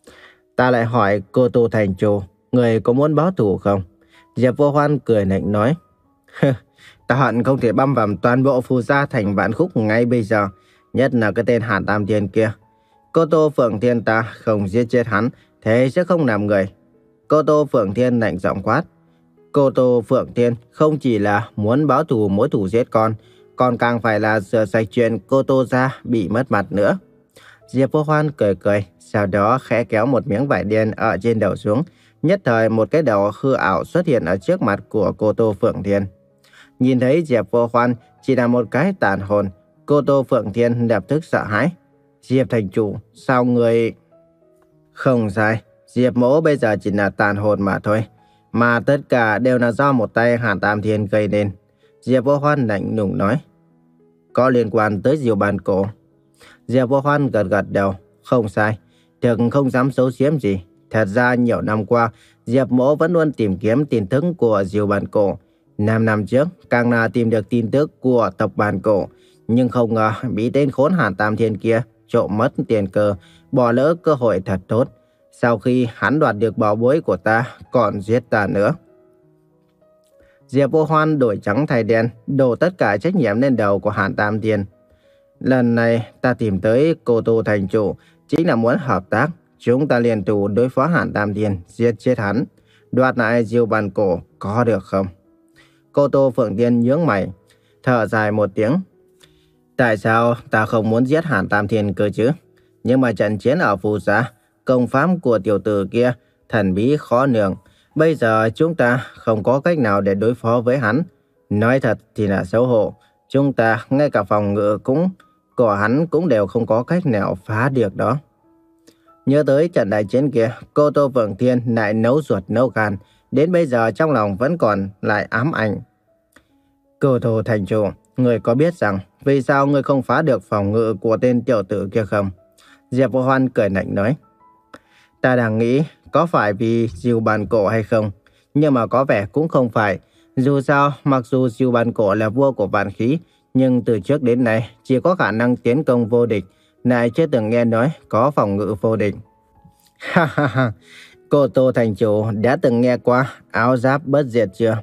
A: Ta lại hỏi Cô Tô thành chủ, người có muốn báo thù không? Diệp Vô Hoan cười lạnh nói. Ta hận không thể băm vằm toàn bộ Phù gia thành vạn khúc ngay bây giờ, nhất là cái tên Hàn Tam Thiên kia. Cô Tô Phượng Thiên ta không giết chết hắn, thế sẽ không làm người. Cô Tô Phượng Thiên lạnh giọng quát. Cô Tô Phượng Thiên không chỉ là muốn báo thù mối thù giết con, còn càng phải là rửa sạch chuyện Cô Tô gia bị mất mặt nữa. Diệp Vô Hoan cười cười, sau đó khẽ kéo một miếng vải đen ở trên đầu xuống. Nhất thời một cái đầu hư ảo xuất hiện ở trước mặt của Cô Tô Phượng Thiên. Nhìn thấy Diệp Vô Hoan chỉ là một cái tàn hồn, Cô Tô Phượng Thiên lập tức sợ hãi. Diệp thành chủ, sao người... Không sai, Diệp mỗ bây giờ chỉ là tàn hồn mà thôi. Mà tất cả đều là do một tay Hàn Tam Thiên gây nên. Diệp Vô Hoan lạnh lùng nói. Có liên quan tới Diều Bàn Cổ. Diệp Vô Hoan gật gật đầu. Không sai, thực không dám giấu giếm gì. Thật ra nhiều năm qua, Diệp mỗ vẫn luôn tìm kiếm tin tức của Diều Bàn Cổ. Năm năm trước, càng là tìm được tin tức của tộc Bàn Cổ. Nhưng không ngờ bị tên khốn Hàn Tam Thiên kia trộm mất tiền cơ, bỏ lỡ cơ hội thật tốt. sau khi hắn đoạt được bảo bối của ta, còn giết ta nữa. Diệp Vô Hoan đổi trắng thay đen, đổ tất cả trách nhiệm lên đầu của Hàn Tam Thiên. Lần này ta tìm tới Cô Tô thành chủ chính là muốn hợp tác. Chúng ta liên thủ đối phó Hàn Tam Thiên, giết chết hắn, đoạt lại Diêu Bàn Cổ, có được không? Cô Tô Phượng Thiên nhướng mày, thở dài một tiếng. Tại sao ta không muốn giết Hàn Tam Thiên cơ chứ? Nhưng mà trận chiến ở Phù Sa, công pháp của tiểu tử kia thần bí khó lường. Bây giờ chúng ta không có cách nào để đối phó với hắn. Nói thật thì là xấu hổ. Chúng ta ngay cả phòng ngự cũng của hắn cũng đều không có cách nào phá được đó. Nhớ tới trận đại chiến kia, Cô Tô Phượng Thiên lại nấu ruột nấu gan. Đến bây giờ trong lòng vẫn còn lại ám ảnh. Cô Tô thành chủ, người có biết rằng vì sao người không phá được phòng ngự của tên tiểu tử kia không? Diệp Vô Hoan cười lạnh nói. Ta đang nghĩ có phải vì Diêu Bàn Cổ hay không? Nhưng mà có vẻ cũng không phải. Dù sao, mặc dù Diêu Bàn Cổ là vua của vạn khí, nhưng từ trước đến nay chỉ có khả năng tiến công vô địch, lại chưa từng nghe nói có phòng ngự vô địch. Ha ha ha, Cô Tô thành chủ đã từng nghe qua áo giáp bất diệt chưa?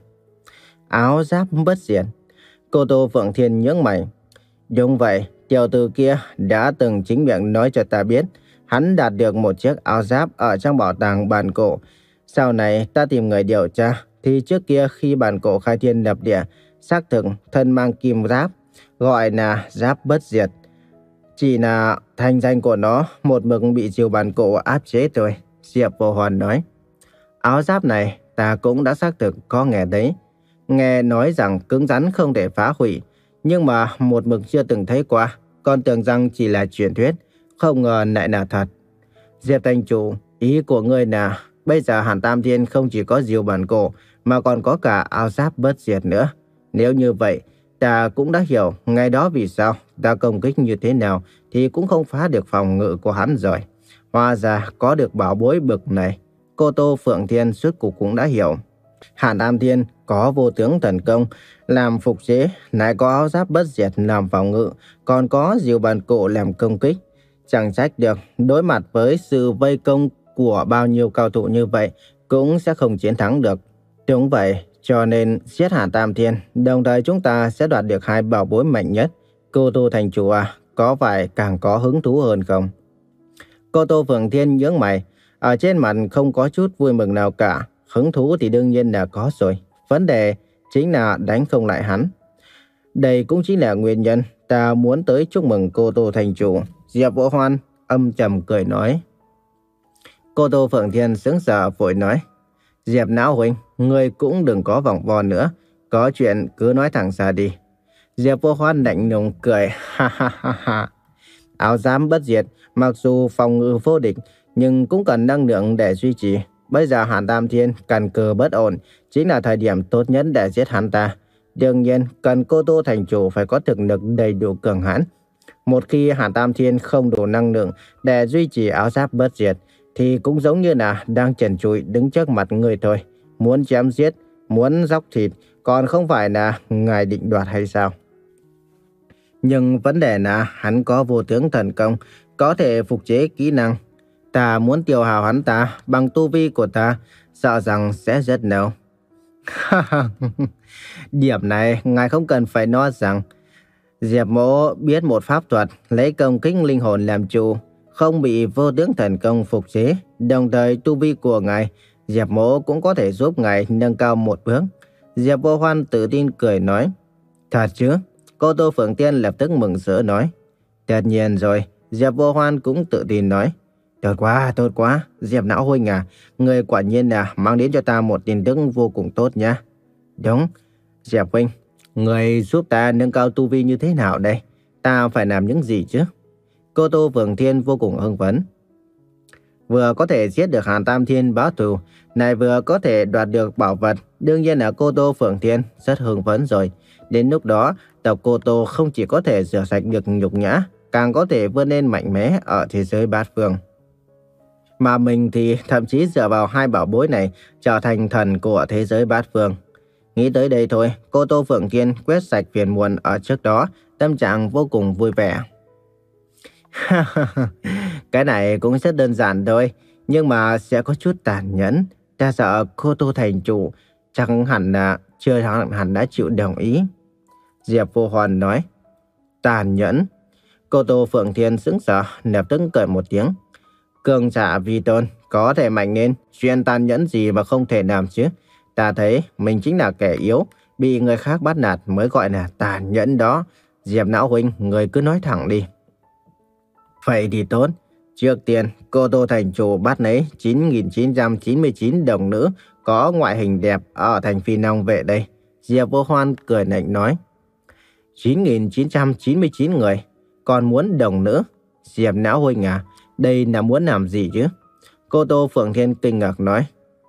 A: Áo giáp bất diệt? Cô Tô Phượng Thiên nhướng mày. Đúng vậy, tiểu tử kia đã từng chính miệng nói cho ta biết, hắn đạt được một chiếc áo giáp ở trong bảo tàng Bàn Cổ. Sau này ta tìm người điều tra, thì trước kia khi Bàn Cổ khai thiên lập địa, xác thực thân mang kim giáp, gọi là giáp bất diệt. Chỉ là thanh danh của nó một mực bị Diêu Bàn Cổ áp chế thôi. Diệp Vô Hoan nói. Áo giáp này ta cũng đã xác thực có nghe đấy. Nghe nói rằng cứng rắn không thể phá hủy, nhưng mà một mực chưa từng thấy qua, còn tưởng rằng chỉ là truyền thuyết, không ngờ lại là thật. Diệp thành chủ, ý của ngươi là bây giờ Hàn Tam Thiên không chỉ có Diêu Bàn Cổ mà còn có cả áo giáp bất diệt nữa. Nếu như vậy, ta cũng đã hiểu ngày đó vì sao ta công kích như thế nào thì cũng không phá được phòng ngự của hắn rồi. Hóa ra có được bảo bối bực này. Cô Tô Phượng Thiên suốt cuộc cũng đã hiểu. Hàn Tam Thiên có vô tướng thần công làm phục chế, lại có áo giáp bất diệt làm phòng ngự, còn có Diêu Bàn Cổ làm công kích. Chẳng trách được, đối mặt với sự vây công của bao nhiêu cao thủ như vậy cũng sẽ không chiến thắng được. Đúng vậy, cho nên giết Hàn Tam Thiên, đồng thời chúng ta sẽ đoạt được hai bảo bối mạnh nhất. Cô Tô thành chủ à, có phải càng có hứng thú hơn không? Cô Tô Phượng Thiên nhướng mày, ở trên mặt không có chút vui mừng nào cả. Hứng thú thì đương nhiên là có rồi. Vấn đề chính là đánh không lại hắn. Đây cũng chính là nguyên nhân ta muốn tới chúc mừng Cô Tô thành chủ. Diệp Vô Hoan âm trầm cười nói. Cô Tô Phượng Thiên sững sờ vội nói. Diệp Não huynh, ngươi cũng đừng có vòng vo nữa. Có chuyện cứ nói thẳng ra đi. Diệp Vô Hoan lạnh lùng cười. Ha ha ha ha. Áo giáp bất diệt, mặc dù phòng ngự vô địch, nhưng cũng cần năng lượng để duy trì. Bây giờ Hàn Tam Thiên căn cơ bất ổn, chính là thời điểm tốt nhất để giết hắn ta. Đương nhiên, cần Cô Tô thành chủ phải có thực lực đầy đủ cường hãn. Một khi Hàn Tam Thiên không đủ năng lượng để duy trì áo giáp bất diệt, thì cũng giống như là đang trần trụi đứng trước mặt người thôi. Muốn chém giết, muốn dóc thịt, còn không phải là ngài định đoạt hay sao? Nhưng vấn đề là hắn có vô tướng thần công, có thể phục chế kỹ năng. Ta muốn tiêu hao hắn ta bằng tu vi của ta, sợ rằng sẽ rất lâu. Điểm này ngài không cần phải nói rằng Diệp Mỗ biết một pháp thuật lấy công kích linh hồn làm chủ, không bị vô tướng thần công phục chế. Đồng thời tu vi của ngài, Diệp Mỗ cũng có thể giúp ngài nâng cao một bước. Diệp Vô Hoan tự tin cười nói. Thật chứ? Cô Tô Phượng Thiên lập tức mừng rỡ nói. Tất nhiên rồi. Diệp Vô Hoan cũng tự tin nói. Tốt quá, tốt quá. Diệp Não huynh à, người quả nhiên là mang đến cho ta một tin tức vô cùng tốt nha. Đúng. Diệp huynh, người giúp ta nâng cao tu vi như thế nào đây? Ta phải làm những gì chứ? Cô Tô Phượng Thiên vô cùng hưng phấn. Vừa có thể giết được Hàn Tam Thiên báo thù, này vừa có thể đoạt được bảo vật. Đương nhiên là cô Tô Phượng Thiên rất hưng phấn rồi. Đến lúc đó, tộc Cô Tô không chỉ có thể rửa sạch được nhục nhã, càng có thể vươn lên mạnh mẽ ở thế giới bát phương. Mà mình thì thậm chí dựa vào hai bảo bối này trở thành thần của thế giới bát phương. Nghĩ tới đây thôi, cô Tô Phượng Thiên quét sạch phiền muộn ở trước đó, tâm trạng vô cùng vui vẻ. Cái này cũng rất đơn giản thôi. nhưng mà sẽ có chút tàn nhẫn. Ta sợ cô Tô thành chủ chắc hẳn là chưa hẳn, hẳn đã chịu đồng ý. Diệp Vô Hoan nói. Tàn nhẫn. Cô Tô Phượng Thiên sững sờ, lập tức cười một tiếng. Cường giả vi tôn có thể mạnh lên, chuyện tàn nhẫn gì mà không thể làm chứ. Ta thấy mình chính là kẻ yếu, bị người khác bắt nạt mới gọi là tàn nhẫn đó. Diệp Não huynh, người cứ nói thẳng đi. Vậy thì tốt. Trước tiên, cô Tô thành chủ bắt lấy chín nghìn chín trăm chín mươi chín đồng nữ có ngoại hình đẹp ở thành Phi Nông về đây. Diệp Vô Hoan cười lạnh nói. chín nghìn chín trăm chín mươi chín người, còn muốn đồng nữ? Diệp Não huynh à, đây là muốn làm gì chứ? Cô Tô Phượng Thiên kinh ngạc nói.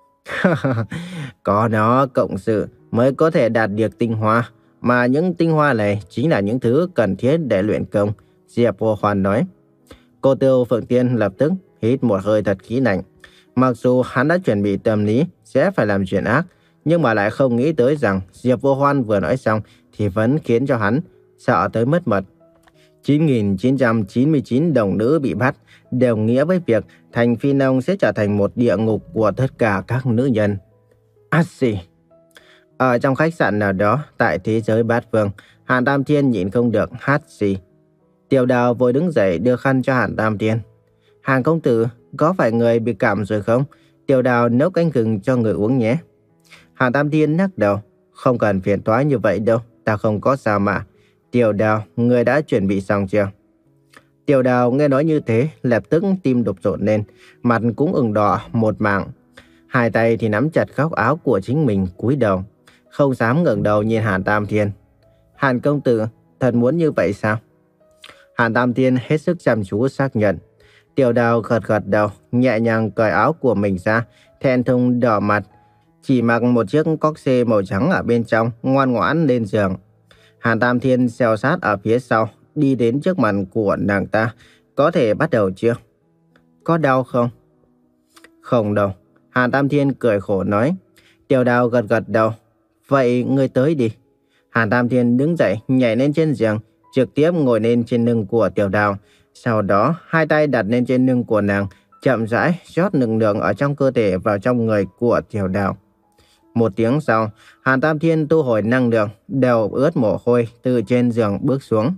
A: Có nó cộng sự mới có thể đạt được tinh hoa, mà những tinh hoa này chính là những thứ cần thiết để luyện công. Diệp Vô Hoan nói. Cô Tô Phượng Thiên lập tức hít một hơi thật khí lạnh. Mặc dù hắn đã chuẩn bị tâm lý sẽ phải làm chuyện ác, nhưng mà lại không nghĩ tới rằng Diệp Vô Hoan vừa nói xong thì vẫn khiến cho hắn sợ tới mất mật. chín nghìn chín trăm chín mươi chín đồng nữ bị bắt đồng nghĩa với việc thành Phi Nông sẽ trở thành một địa ngục của tất cả các nữ nhân. Át xì. Ở trong khách sạn nào đó tại thế giới bát phương, Hàn Tam Thiên nhịn không được hát xì. Tiểu Đào vội đứng dậy đưa khăn cho Hàn Tam Thiên. Hàn công tử, có phải người bị cảm rồi không? Tiểu Đào nấu canh gừng cho người uống nhé. Hàn Tam Thiên lắc đầu. Không cần phiền toái như vậy đâu, ta không có sao mà. Tiểu Đào, người đã chuẩn bị xong chưa? Tiểu Đào nghe nói như thế, lập tức tim đập rộn lên, mặt cũng ửng đỏ một mảng. Hai tay thì nắm chặt góc áo của chính mình, cúi đầu, không dám ngẩng đầu nhìn Hàn Tam Thiên. Hàn công tử, thật muốn như vậy sao? Hàn Tam Thiên hết sức chăm chú xác nhận. Tiểu Đào gật gật đầu, nhẹ nhàng cởi áo của mình ra, thẹn thùng đỏ mặt, chỉ mặc một chiếc cóc xê màu trắng ở bên trong, ngoan ngoãn lên giường. Hàn Tam Thiên theo sát ở phía sau, đi đến trước mặt của nàng ta. Có thể bắt đầu chưa? Có đau không? Không đâu. Hàn Tam Thiên cười khổ nói. Tiểu Đào gật gật đầu. Vậy ngươi tới đi. Hàn Tam Thiên đứng dậy, nhảy lên trên giường, trực tiếp ngồi lên trên lưng của Tiểu Đào. Sau đó, hai tay đặt lên trên lưng của nàng, chậm rãi rót năng lượng ở trong cơ thể vào trong người của Tiểu Đào. Một tiếng sau, Hàn Tam Thiên thu hồi năng lượng, đều ướt mồ hôi từ trên giường bước xuống.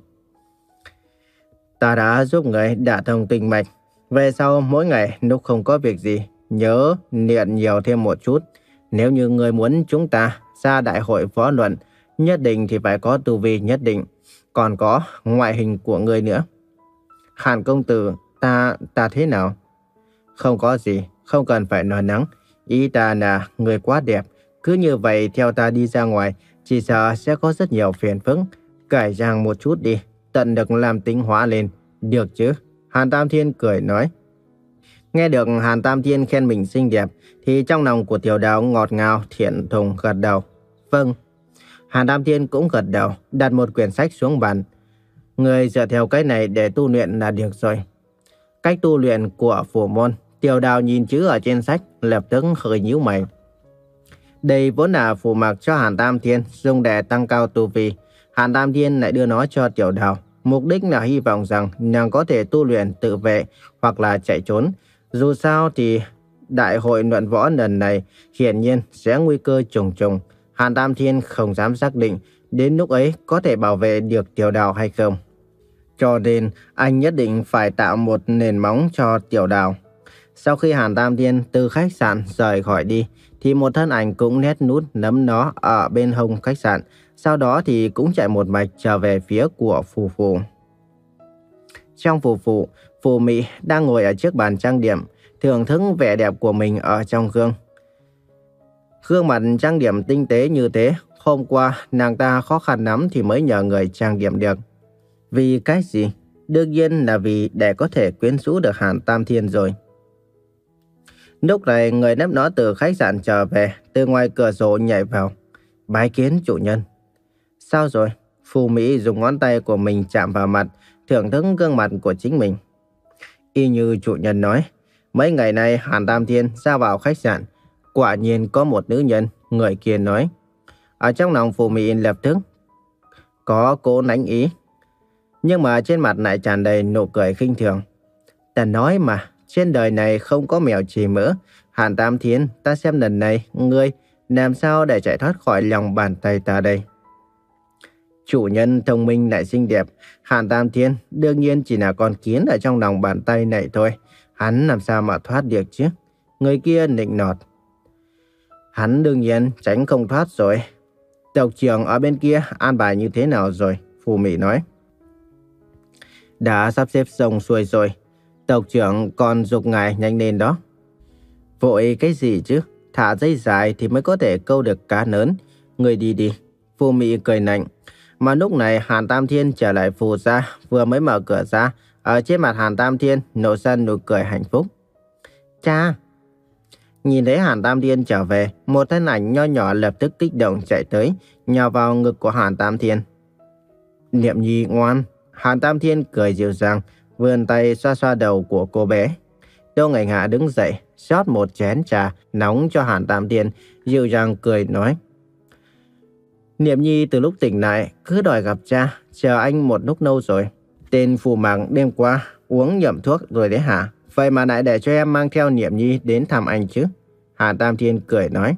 A: Ta đã giúp người đả thông kinh mạch. Về sau mỗi ngày lúc không có việc gì, nhớ niệm nhiều thêm một chút. Nếu như người muốn chúng ta ra đại hội võ luận, nhất định thì phải có tu vi nhất định. Còn có ngoại hình của người nữa. Hàn công tử, ta, ta thế nào? Không có gì, không cần phải nói nắng. Ý ta là người quá đẹp. Cứ như vậy theo ta đi ra ngoài, chỉ sợ sẽ có rất nhiều phiền phức. Cải trang một chút đi, tận lực làm tính hóa lên. Được chứ? Hàn Tam Thiên cười nói. Nghe được Hàn Tam Thiên khen mình xinh đẹp, thì trong lòng của Tiểu Đào ngọt ngào, thiện thùng gật đầu. Vâng. Hàn Tam Thiên cũng gật đầu, đặt một quyển sách xuống bàn. Người dựa theo cái này để tu luyện là được rồi. Cách tu luyện của phù môn. Tiểu Đào nhìn chữ ở trên sách, lập tức hơi nhíu mày. Đây vốn là phù mặc cho Hàn Tam Thiên dùng để tăng cao tu vi. Hàn Tam Thiên lại đưa nó cho Tiểu Đào. Mục đích là hy vọng rằng nàng có thể tu luyện tự vệ hoặc là chạy trốn. Dù sao thì đại hội luận võ lần này hiển nhiên sẽ nguy cơ trùng trùng. Hàn Tam Thiên không dám xác định đến lúc ấy có thể bảo vệ được Tiểu Đào hay không. Cho nên anh nhất định phải tạo một nền móng cho Tiểu Đào. Sau khi Hàn Tam Thiên từ khách sạn rời khỏi đi, thì một thân ảnh cũng nét nút nắm nó ở bên hông khách sạn. Sau đó thì cũng chạy một mạch trở về phía của Phù Phù. Trong Phù Phù, Phù Mỹ đang ngồi ở trước bàn trang điểm, thưởng thức vẻ đẹp của mình ở trong gương. Gương mặt trang điểm tinh tế như thế, hôm qua nàng ta khó khăn lắm thì mới nhờ người trang điểm được. Vì cái gì? Đương nhiên là vì để có thể quyến rũ được Hàn Tam Thiên rồi. Lúc này người nấp nó từ khách sạn trở về, từ ngoài cửa sổ nhảy vào. Bái kiến chủ nhân. Sao rồi? Phù Mỹ dùng ngón tay của mình chạm vào mặt, thưởng thức gương mặt của chính mình. Y như chủ nhân nói, mấy ngày nay Hàn Tam Thiên ra vào khách sạn, quả nhiên có một nữ nhân, người kia nói. Ở trong lòng Phù Mỹ lập tức có cố nánh ý, nhưng mà trên mặt lại tràn đầy nụ cười khinh thường. Ta nói mà, trên đời này không có mèo chỉ mỡ. Hàn Tam Thiên, ta xem lần này, ngươi làm sao để chạy thoát khỏi lòng bàn tay ta đây? Chủ nhân thông minh lại xinh đẹp, Hàn Tam Thiên đương nhiên chỉ là con kiến ở trong lòng bàn tay này thôi. Hắn làm sao mà thoát được chứ? Người kia nịnh nọt. Hắn đương nhiên tránh không thoát rồi. Tộc trưởng ở bên kia an bài như thế nào rồi? Phù Mị nói. Đã sắp xếp xong xuôi rồi. Tộc trưởng còn giục ngài nhanh lên đó. Vội cái gì chứ? Thả dây dài thì mới có thể câu được cá lớn. Người đi đi. Phù Mị cười nạnh. Mà lúc này Hàn Tam Thiên trở lại Phù gia, vừa mới mở cửa ra, ở trên mặt Hàn Tam Thiên nổ ra nụ cười hạnh phúc. Cha! Nhìn thấy Hàn Tam Thiên trở về, một thân ảnh nho nhỏ lập tức kích động chạy tới, nhào vào ngực của Hàn Tam Thiên. Niệm Nhi ngoan. Hàn Tam Thiên cười dịu dàng, vươn tay xoa xoa đầu của cô bé. Tô Ngạnh Hạ đứng dậy, rót một chén trà nóng cho Hàn Tam Thiên, dịu dàng cười nói. Niệm Nhi từ lúc tỉnh lại cứ đòi gặp cha, chờ anh một lúc lâu rồi. Tên phù màng đêm qua uống nhầm thuốc rồi đấy hả? Vậy mà lại để cho em mang theo Niệm Nhi đến thăm anh chứ? Hàn Tam Thiên cười nói.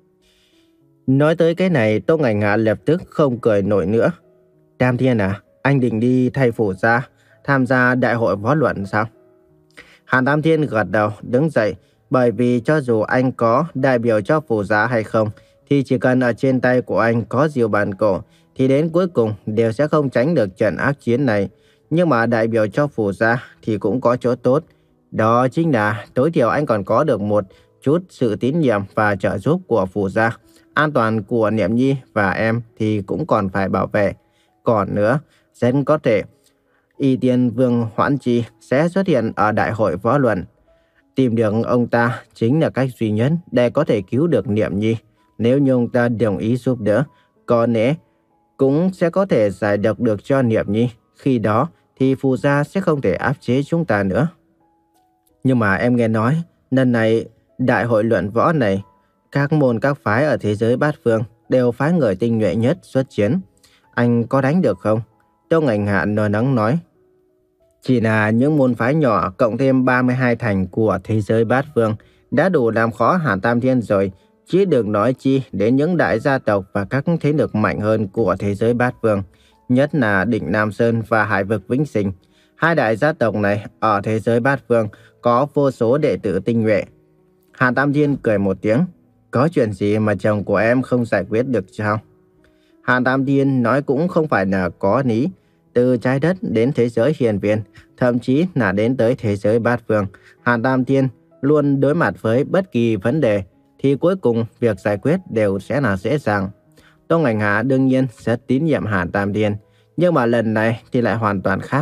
A: Nói tới cái này, Tô Ngạnh Hạ lập tức không cười nổi nữa. Tam Thiên à, anh định đi thay Phù gia tham gia đại hội võ luận sao? Hàn Tam Thiên gật đầu đứng dậy, bởi vì cho dù anh có đại biểu cho Phù gia hay không, thì chỉ cần ở trên tay của anh có diều bàn cổ, thì đến cuối cùng đều sẽ không tránh được trận ác chiến này. Nhưng mà đại biểu cho Phù gia thì cũng có chỗ tốt. Đó chính là tối thiểu anh còn có được một chút sự tín nhiệm và trợ giúp của Phù gia. An toàn của Niệm Nhi và em thì cũng còn phải bảo vệ. Còn nữa, rất có thể Y Tiên Vương Hoãn Chi sẽ xuất hiện ở đại hội võ luận. Tìm được ông ta chính là cách duy nhất để có thể cứu được Niệm Nhi. Nếu như ông ta đồng ý giúp đỡ, có lẽ cũng sẽ có thể giải độc được cho Niệm Nhi. Khi đó thì Phù gia sẽ không thể áp chế chúng ta nữa. Nhưng mà em nghe nói, lần này đại hội luận võ này, các môn các phái ở thế giới bát phương đều phái người tinh nhuệ nhất xuất chiến. Anh có đánh được không? Tô Ngạnh Hạ lo lắng nói. Chỉ là những môn phái nhỏ cộng thêm ba mươi hai thành của thế giới bát phương đã đủ làm khó Hàn Tam Thiên rồi. Chứ đừng nói chi đến những đại gia tộc và các thế lực mạnh hơn của thế giới bát phương. Nhất là Định Nam Sơn và Hải vực Vĩnh Sinh. Hai đại gia tộc này ở thế giới bát phương có vô số đệ tử tinh nhuệ. Hàn Tam Thiên cười một tiếng. Có chuyện gì mà chồng của em không giải quyết được sao? Hàn Tam Thiên nói cũng không phải là có lý. Từ trái đất đến thế giới hiền viên, thậm chí là đến tới thế giới bát phương, Hàn Tam Thiên luôn đối mặt với bất kỳ vấn đề, thì cuối cùng việc giải quyết đều sẽ là dễ dàng. Tô Ngạnh Hạ đương nhiên rất tín nhiệm Hàn Tam Thiên, nhưng mà lần này thì lại hoàn toàn khác.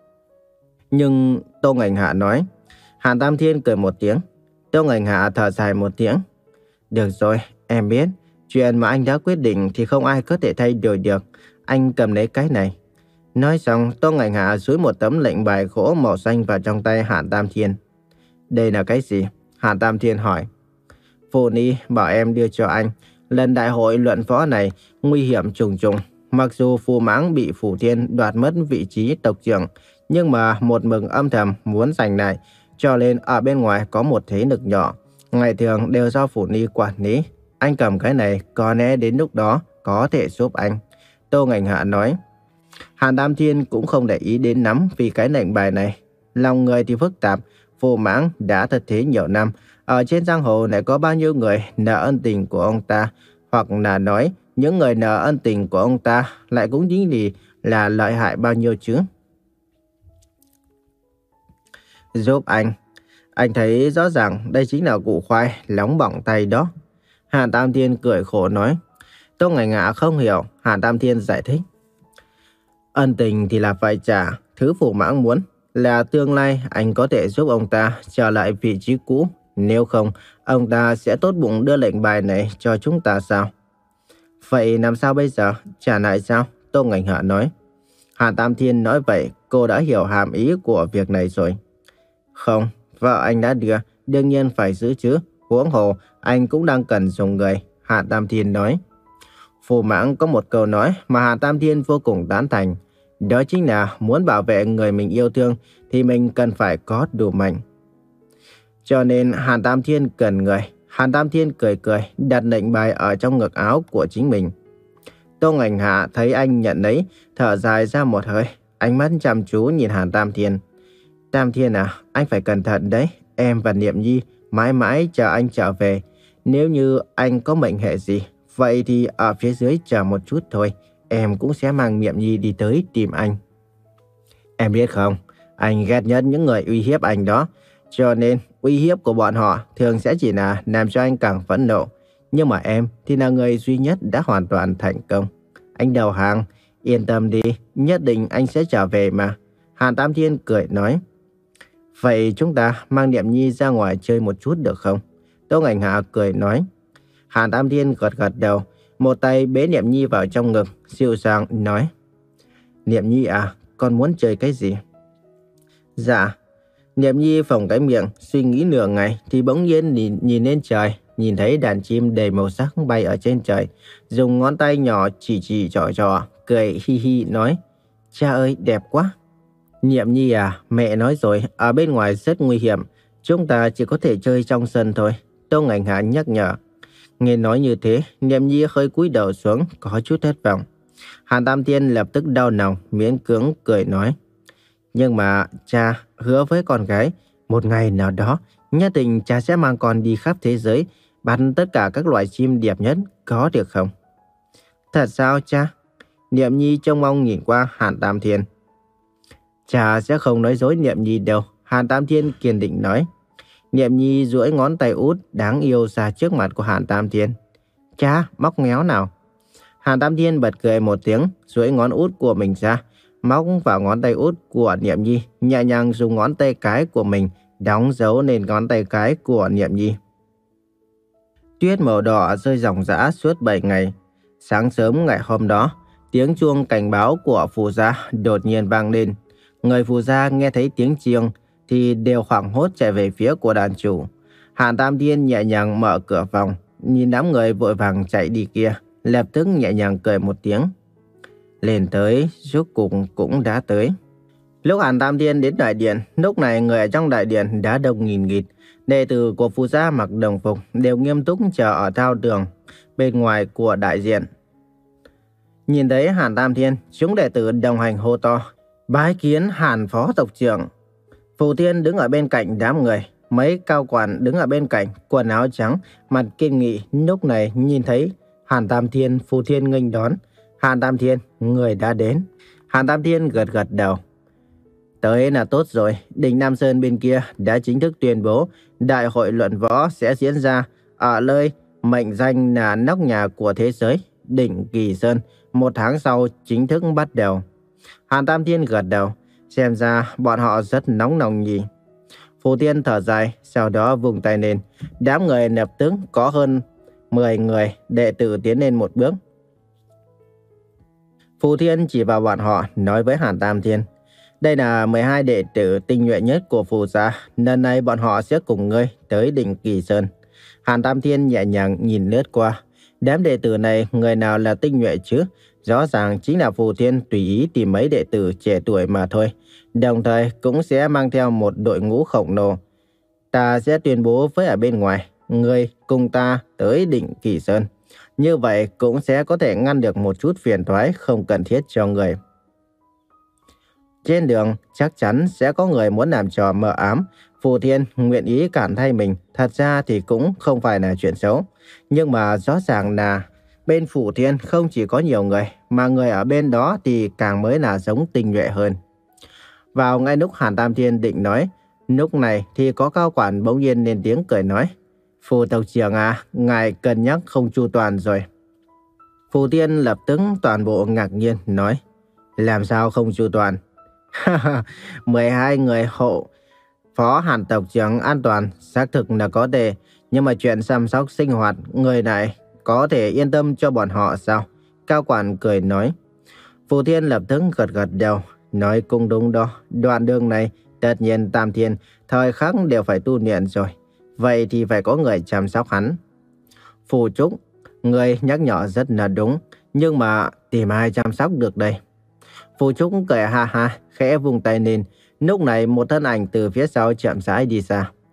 A: Nhưng Tô Ngạnh Hạ nói. Hàn Tam Thiên cười một tiếng. Tô Ngạnh Hạ thở dài một tiếng. Được rồi, em biết. Chuyện mà anh đã quyết định thì không ai có thể thay đổi được. Anh cầm lấy cái này. Nói xong, Tô Ngạnh Hạ dúi một tấm lệnh bài gỗ màu xanh vào trong tay Hàn Tam Thiên. Đây là cái gì? Hàn Tam Thiên hỏi. Phù Ni bảo em đưa cho anh. Lần đại hội luận võ này nguy hiểm trùng trùng. Mặc dù Phù Mãng bị Phù Thiên đoạt mất vị trí tộc trưởng, nhưng mà một mực âm thầm muốn giành lại, cho nên ở bên ngoài có một thế lực nhỏ. Ngày thường đều do Phù Ni quản lý. Anh cầm cái này có lẽ đến lúc đó có thể giúp anh. Tô Ngạnh Hạ nói. Hàn Tam Thiên cũng không để ý đến lắm vì cái lệnh bài này. Lòng người thì phức tạp. Phù Mãng đã thất thế nhiều năm. Ở trên giang hồ lại có bao nhiêu người nợ ân tình của ông ta. Hoặc là nói những người nợ ân tình của ông ta lại cũng chính vì là lợi hại bao nhiêu chứ. Giúp anh. Anh thấy rõ ràng đây chính là củ khoai nóng bỏng tay đó. Hàn Tam Thiên cười khổ nói. Tô Ngạnh Hạ không hiểu. Hàn Tam Thiên giải thích. Ân tình thì là phải trả. Thứ Phù Mãng muốn là tương lai anh có thể giúp ông ta trở lại vị trí cũ. Nếu không, ông ta sẽ tốt bụng đưa lệnh bài này cho chúng ta sao? Vậy làm sao bây giờ? Trả lại sao? Tô Ngạnh Hạ nói. Hàn Tam Thiên nói vậy, cô đã hiểu hàm ý của việc này rồi. Không, vợ anh đã đưa, đương nhiên phải giữ chứ. Huống hồ, anh cũng đang cần dùng người. Hàn Tam Thiên nói. Phù Mãng có một câu nói mà Hàn Tam Thiên vô cùng tán thành. Đó chính là muốn bảo vệ người mình yêu thương thì mình cần phải có đủ mạnh. Cho nên Hàn Tam Thiên cần người. Hàn Tam Thiên cười cười, đặt lệnh bài ở trong ngực áo của chính mình. Tô Ngành Hạ thấy anh nhận lấy, thở dài ra một hơi, ánh mắt chăm chú nhìn Hàn Tam Thiên. Tam Thiên à, anh phải cẩn thận đấy. Em và Niệm Nhi mãi mãi chờ anh trở về. Nếu như anh có mệnh hệ gì, vậy thì ở phía dưới chờ một chút thôi. Em cũng sẽ mang Niệm Nhi đi tới tìm anh. Em biết không, anh ghét nhất những người uy hiếp anh đó. Cho nên uy hiếp của bọn họ thường sẽ chỉ là làm cho anh càng phẫn nộ. Nhưng mà em thì là người duy nhất đã hoàn toàn thành công. Anh đầu hàng, yên tâm đi, nhất định anh sẽ trở về mà. Hàn Tam Thiên cười nói. Vậy chúng ta mang Niệm Nhi ra ngoài chơi một chút được không? Tô Ngành Hạ cười nói. Hàn Tam Thiên gật gật đầu, một tay bế Niệm Nhi vào trong ngực, dịu dàng nói. Niệm Nhi à, con muốn chơi cái gì? Dạ. Niệm Nhi phồng cái miệng, suy nghĩ nửa ngày thì bỗng nhiên nhìn, nhìn lên trời, nhìn thấy đàn chim đầy màu sắc bay ở trên trời, dùng ngón tay nhỏ chỉ chỉ trỏ trỏ, cười hi hi nói. Cha ơi, đẹp quá. Niệm Nhi à, mẹ nói rồi, ở bên ngoài rất nguy hiểm, chúng ta chỉ có thể chơi trong sân thôi. Tô Ngành Hạ nhắc nhở. Nghe nói như thế, Niệm Nhi hơi cúi đầu xuống, có chút thất vọng. Hàn Tam Thiên lập tức đau lòng, miễn cưỡng cười nói. Nhưng mà cha hứa với con gái, một ngày nào đó, nhất định cha sẽ mang con đi khắp thế giới, bắn tất cả các loài chim đẹp nhất, có được không? Thật sao cha? Niệm Nhi trông mong nhìn qua Hàn Tam Thiên. Cha sẽ không nói dối Niệm Nhi đâu, Hàn Tam Thiên kiên định nói. Niệm Nhi duỗi ngón tay út đáng yêu ra trước mặt của Hàn Tam Thiên. Cha, móc méo nào. Hàn Tam Thiên bật cười một tiếng, duỗi ngón út của mình ra, móc vào ngón tay út của Niệm Nhi, nhẹ nhàng dùng ngón tay cái của mình đóng dấu lên ngón tay cái của Niệm Nhi. Tuyết màu đỏ rơi ròng rã suốt bảy ngày. Sáng sớm ngày hôm đó, tiếng chuông cảnh báo của Phù gia đột nhiên vang lên. Người Phù gia nghe thấy tiếng chuông thì đều hoảng hốt chạy về phía của đàn chủ. Hàn Tam Thiên nhẹ nhàng mở cửa phòng, nhìn đám người vội vàng chạy đi kia, lập tức nhẹ nhàng cười một tiếng. Lên tới, rốt cục cũng đã tới. Lúc Hàn Tam Thiên đến đại điện, lúc này người ở trong đại điện đã đông nghìn nghịt. Đệ tử của Phù gia mặc đồng phục đều nghiêm túc chờ ở thao trường bên ngoài của đại diện. Nhìn thấy Hàn Tam Thiên, chúng đệ tử đồng hành hô to. Bái kiến Hàn phó tộc trưởng. Phù Thiên đứng ở bên cạnh đám người, mấy cao quản đứng ở bên cạnh, quần áo trắng, mặt kiên nghị, lúc này nhìn thấy Hàn Tam Thiên. Phù Thiên nghênh đón. Hàn Tam Thiên, người đã đến. Hàn Tam Thiên gật gật đầu. Tới là tốt rồi, đỉnh Nam Sơn bên kia đã chính thức tuyên bố đại hội luận võ sẽ diễn ra ở nơi mệnh danh là nóc nhà của thế giới, đỉnh Kỳ Sơn, một tháng sau chính thức bắt đầu. Hàn Tam Thiên gật đầu, xem ra bọn họ rất nóng lòng nhỉ. Phù Thiên thở dài, sau đó vùng tay lên, đám người lập tức có hơn mười người đệ tử tiến lên một bước. Phù Thiên chỉ vào bọn họ nói với Hàn Tam Thiên. Đây là mười hai đệ tử tinh nhuệ nhất của Phù gia, lần này bọn họ sẽ cùng ngươi tới đỉnh Kỳ Sơn. Hàn Tam Thiên nhẹ nhàng nhìn lướt qua. Đám đệ tử này người nào là tinh nhuệ chứ? Rõ ràng chính là Phù Thiên tùy ý tìm mấy đệ tử trẻ tuổi mà thôi. Đồng thời cũng sẽ mang theo một đội ngũ khổng lồ. Ta sẽ tuyên bố với ở bên ngoài, ngươi cùng ta tới đỉnh Kỳ Sơn. Như vậy cũng sẽ có thể ngăn được một chút phiền toái không cần thiết cho người. Trên đường chắc chắn sẽ có người muốn làm trò mờ ám. Phù Thiên nguyện ý cản thay mình, thật ra thì cũng không phải là chuyện xấu. Nhưng mà rõ ràng là bên Phù Thiên không chỉ có nhiều người, mà người ở bên đó thì càng mới là giống tinh nhuệ hơn. Vào ngay lúc Hàn Tam Thiên định nói, lúc này thì có cao quản bỗng nhiên lên tiếng cười nói. Phù tộc trưởng à, ngài cân nhắc không chu toàn rồi. Phù Thiên lập tức toàn bộ ngạc nhiên nói. Làm sao không chu toàn? mười hai người hộ phó Hàn tộc trưởng an toàn xác thực là có thể, nhưng mà chuyện chăm sóc sinh hoạt người này có thể yên tâm cho bọn họ sao? Cao quản cười nói. Phù Thiên lập tức gật gật đầu, nói cũng đúng đó. Đoạn đường này tất nhiên Tam Thiên thời khắc đều phải tu luyện rồi, vậy thì phải có người chăm sóc hắn. Phù Trúc, người nhắc nhở rất là đúng, nhưng mà tìm ai chăm sóc được đây? Phù Trúc cười ha ha, khẽ vùng tay lên. Lúc này một thân ảnh từ phía sau chậm rãi đi ra.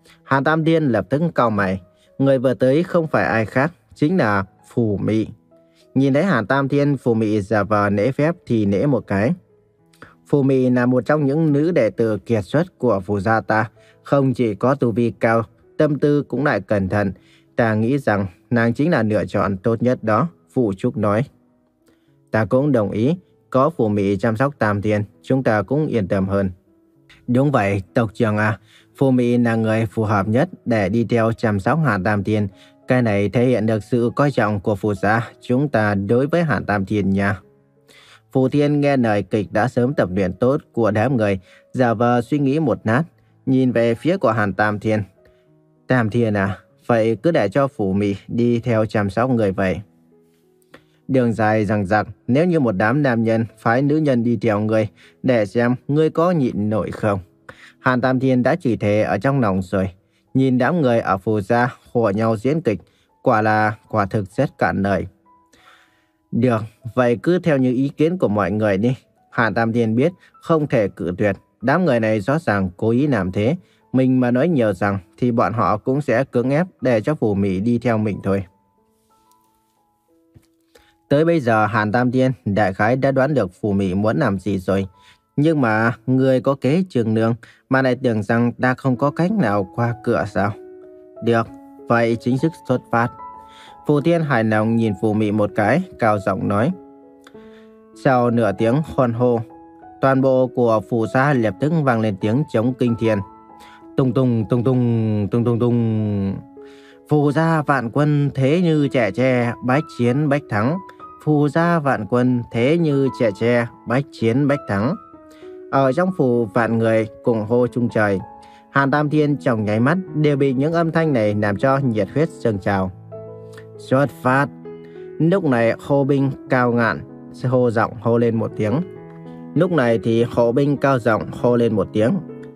A: Hàn Tam Thiên lập tức cau mày. Người vừa tới không phải ai khác, chính là Phù Mị. Nhìn thấy Hàn Tam Thiên, Phù Mị giả vờ nể phép thì nể một cái. Phù Mị là một trong những nữ đệ tử kiệt xuất của Phù gia ta. Không chỉ có tu vi cao, tâm tư cũng lại cẩn thận. Ta nghĩ rằng nàng chính là lựa chọn tốt nhất đó, Phù Trúc nói. Ta cũng đồng ý, có Phù Mị chăm sóc Tam Thiên, chúng ta cũng yên tâm hơn. Đúng vậy, tộc trưởng à, Phù Mị là người phù hợp nhất để đi theo chăm sóc Hàn Tam Thiên. Cái này thể hiện được sự coi trọng của Phù gia chúng ta đối với Hàn Tam Thiên nha. Phù Thiên nghe lời kịch đã sớm tập luyện tốt của đám người, giả vờ suy nghĩ một lát, nhìn về phía của Hàn Tam Thiên. Tam Thiên à, vậy cứ để cho Phù Mị đi theo chăm sóc người vậy. Đường dài rằng rặc, nếu như một đám nam nhân phái nữ nhân đi theo người, để xem ngươi có nhịn nổi không. Hàn Tam Thiên đã chỉ thề ở trong lòng rồi. Nhìn đám người ở Phù gia hùa nhau diễn kịch, quả là quả thực rất cạn lời. Được, vậy cứ theo như ý kiến của mọi người đi. Hàn Tam Thiên biết không thể cự tuyệt. Đám người này rõ ràng cố ý làm thế. Mình mà nói nhiều rằng thì bọn họ cũng sẽ cưỡng ép để cho Phù Mị đi theo mình thôi. Tới bây giờ Hàn Tam Thiên đại khái đã đoán được Phù Mị muốn làm gì rồi. Nhưng mà người có kế trường nương mà lại tưởng rằng ta không có cách nào qua cửa sao? Được, vậy chính thức xuất phát. Phù Thiên hài lòng nhìn Phù Mị một cái, cao giọng nói. Sau nửa tiếng hoan hô, toàn bộ của Phù gia lập tức vang lên tiếng chống kinh thiên. Tung tung tung tung tung tung tung. Phù gia vạn quân thế như trẻ tre, bách chiến bách thắng. Phù gia vạn quân thế như trẻ tre, bách chiến bách thắng. Ở trong phủ vạn người cùng hô chung trời. Hàn Tam Thiên trong nháy mắt đều bị những âm thanh này làm cho nhiệt huyết dâng trào. Xuất phát. Lúc này hô binh cao ngạn hô giọng hô lên một tiếng. Lúc này thì hô binh cao giọng hô lên một tiếng.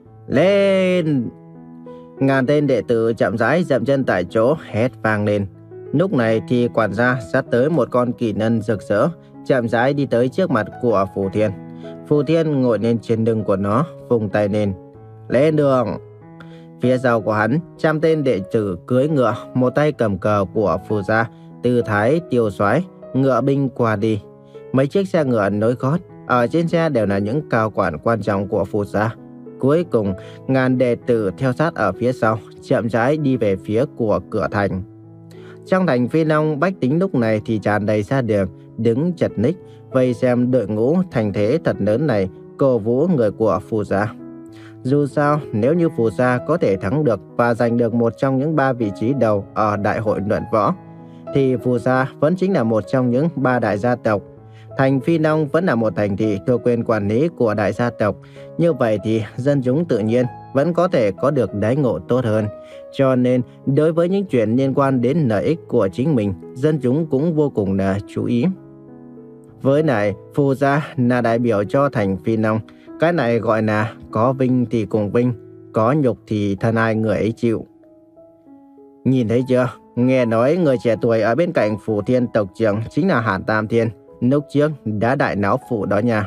A: Lên! Ngàn tên đệ tử chậm rãi dậm chân tại chỗ hét vang lên. Lúc này thì quản gia dắt tới một con kỳ lân rực rỡ, chậm rãi đi tới trước mặt của Phù Thiên. Phù Thiên ngồi lên trên lưng của nó, vung tay lên. Lên đường! Phía sau của hắn, trăm tên đệ tử cưỡi ngựa, một tay cầm cờ của Phù gia, tư thái tiêu soái, ngựa binh qua đi. Mấy chiếc xe ngựa nối gót, ở trên xe đều là những cao quản quan trọng của Phù gia. Cuối cùng, ngàn đệ tử theo sát ở phía sau, chậm rãi đi về phía của cửa thành. Trong thành Phi Long, bách tính lúc này thì tràn đầy ra đường, đứng chật ních, vây xem đội ngũ thành thế thật lớn này, cổ vũ người của Phù gia. Dù sao, nếu như Phù gia có thể thắng được và giành được một trong những ba vị trí đầu ở đại hội luận võ, thì Phù gia vẫn chính là một trong những ba đại gia tộc. Thành Phi Long vẫn là một thành thị thuộc quyền quản lý của đại gia tộc. Như vậy thì dân chúng tự nhiên vẫn có thể có được đãi ngộ tốt hơn. Cho nên, đối với những chuyện liên quan đến lợi ích của chính mình, dân chúng cũng vô cùng là chú ý. Với lại, Phù gia là đại biểu cho thành Phi Long. Cái này gọi là có vinh thì cùng vinh, có nhục thì thân ai người ấy chịu. Nhìn thấy chưa? Nghe nói người trẻ tuổi ở bên cạnh Phù Thiên tộc trưởng chính là Hàn Tam Thiên. Lúc trước đã đại náo phủ đó nha.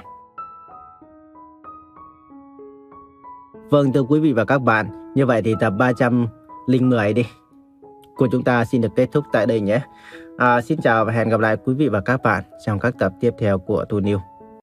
A: Vâng, thưa quý vị và các bạn, như vậy thì tập ba trăm lẻ mười đi của chúng ta xin được kết thúc tại đây nhé. À, xin chào và hẹn gặp lại quý vị và các bạn trong các tập tiếp theo của Tu News.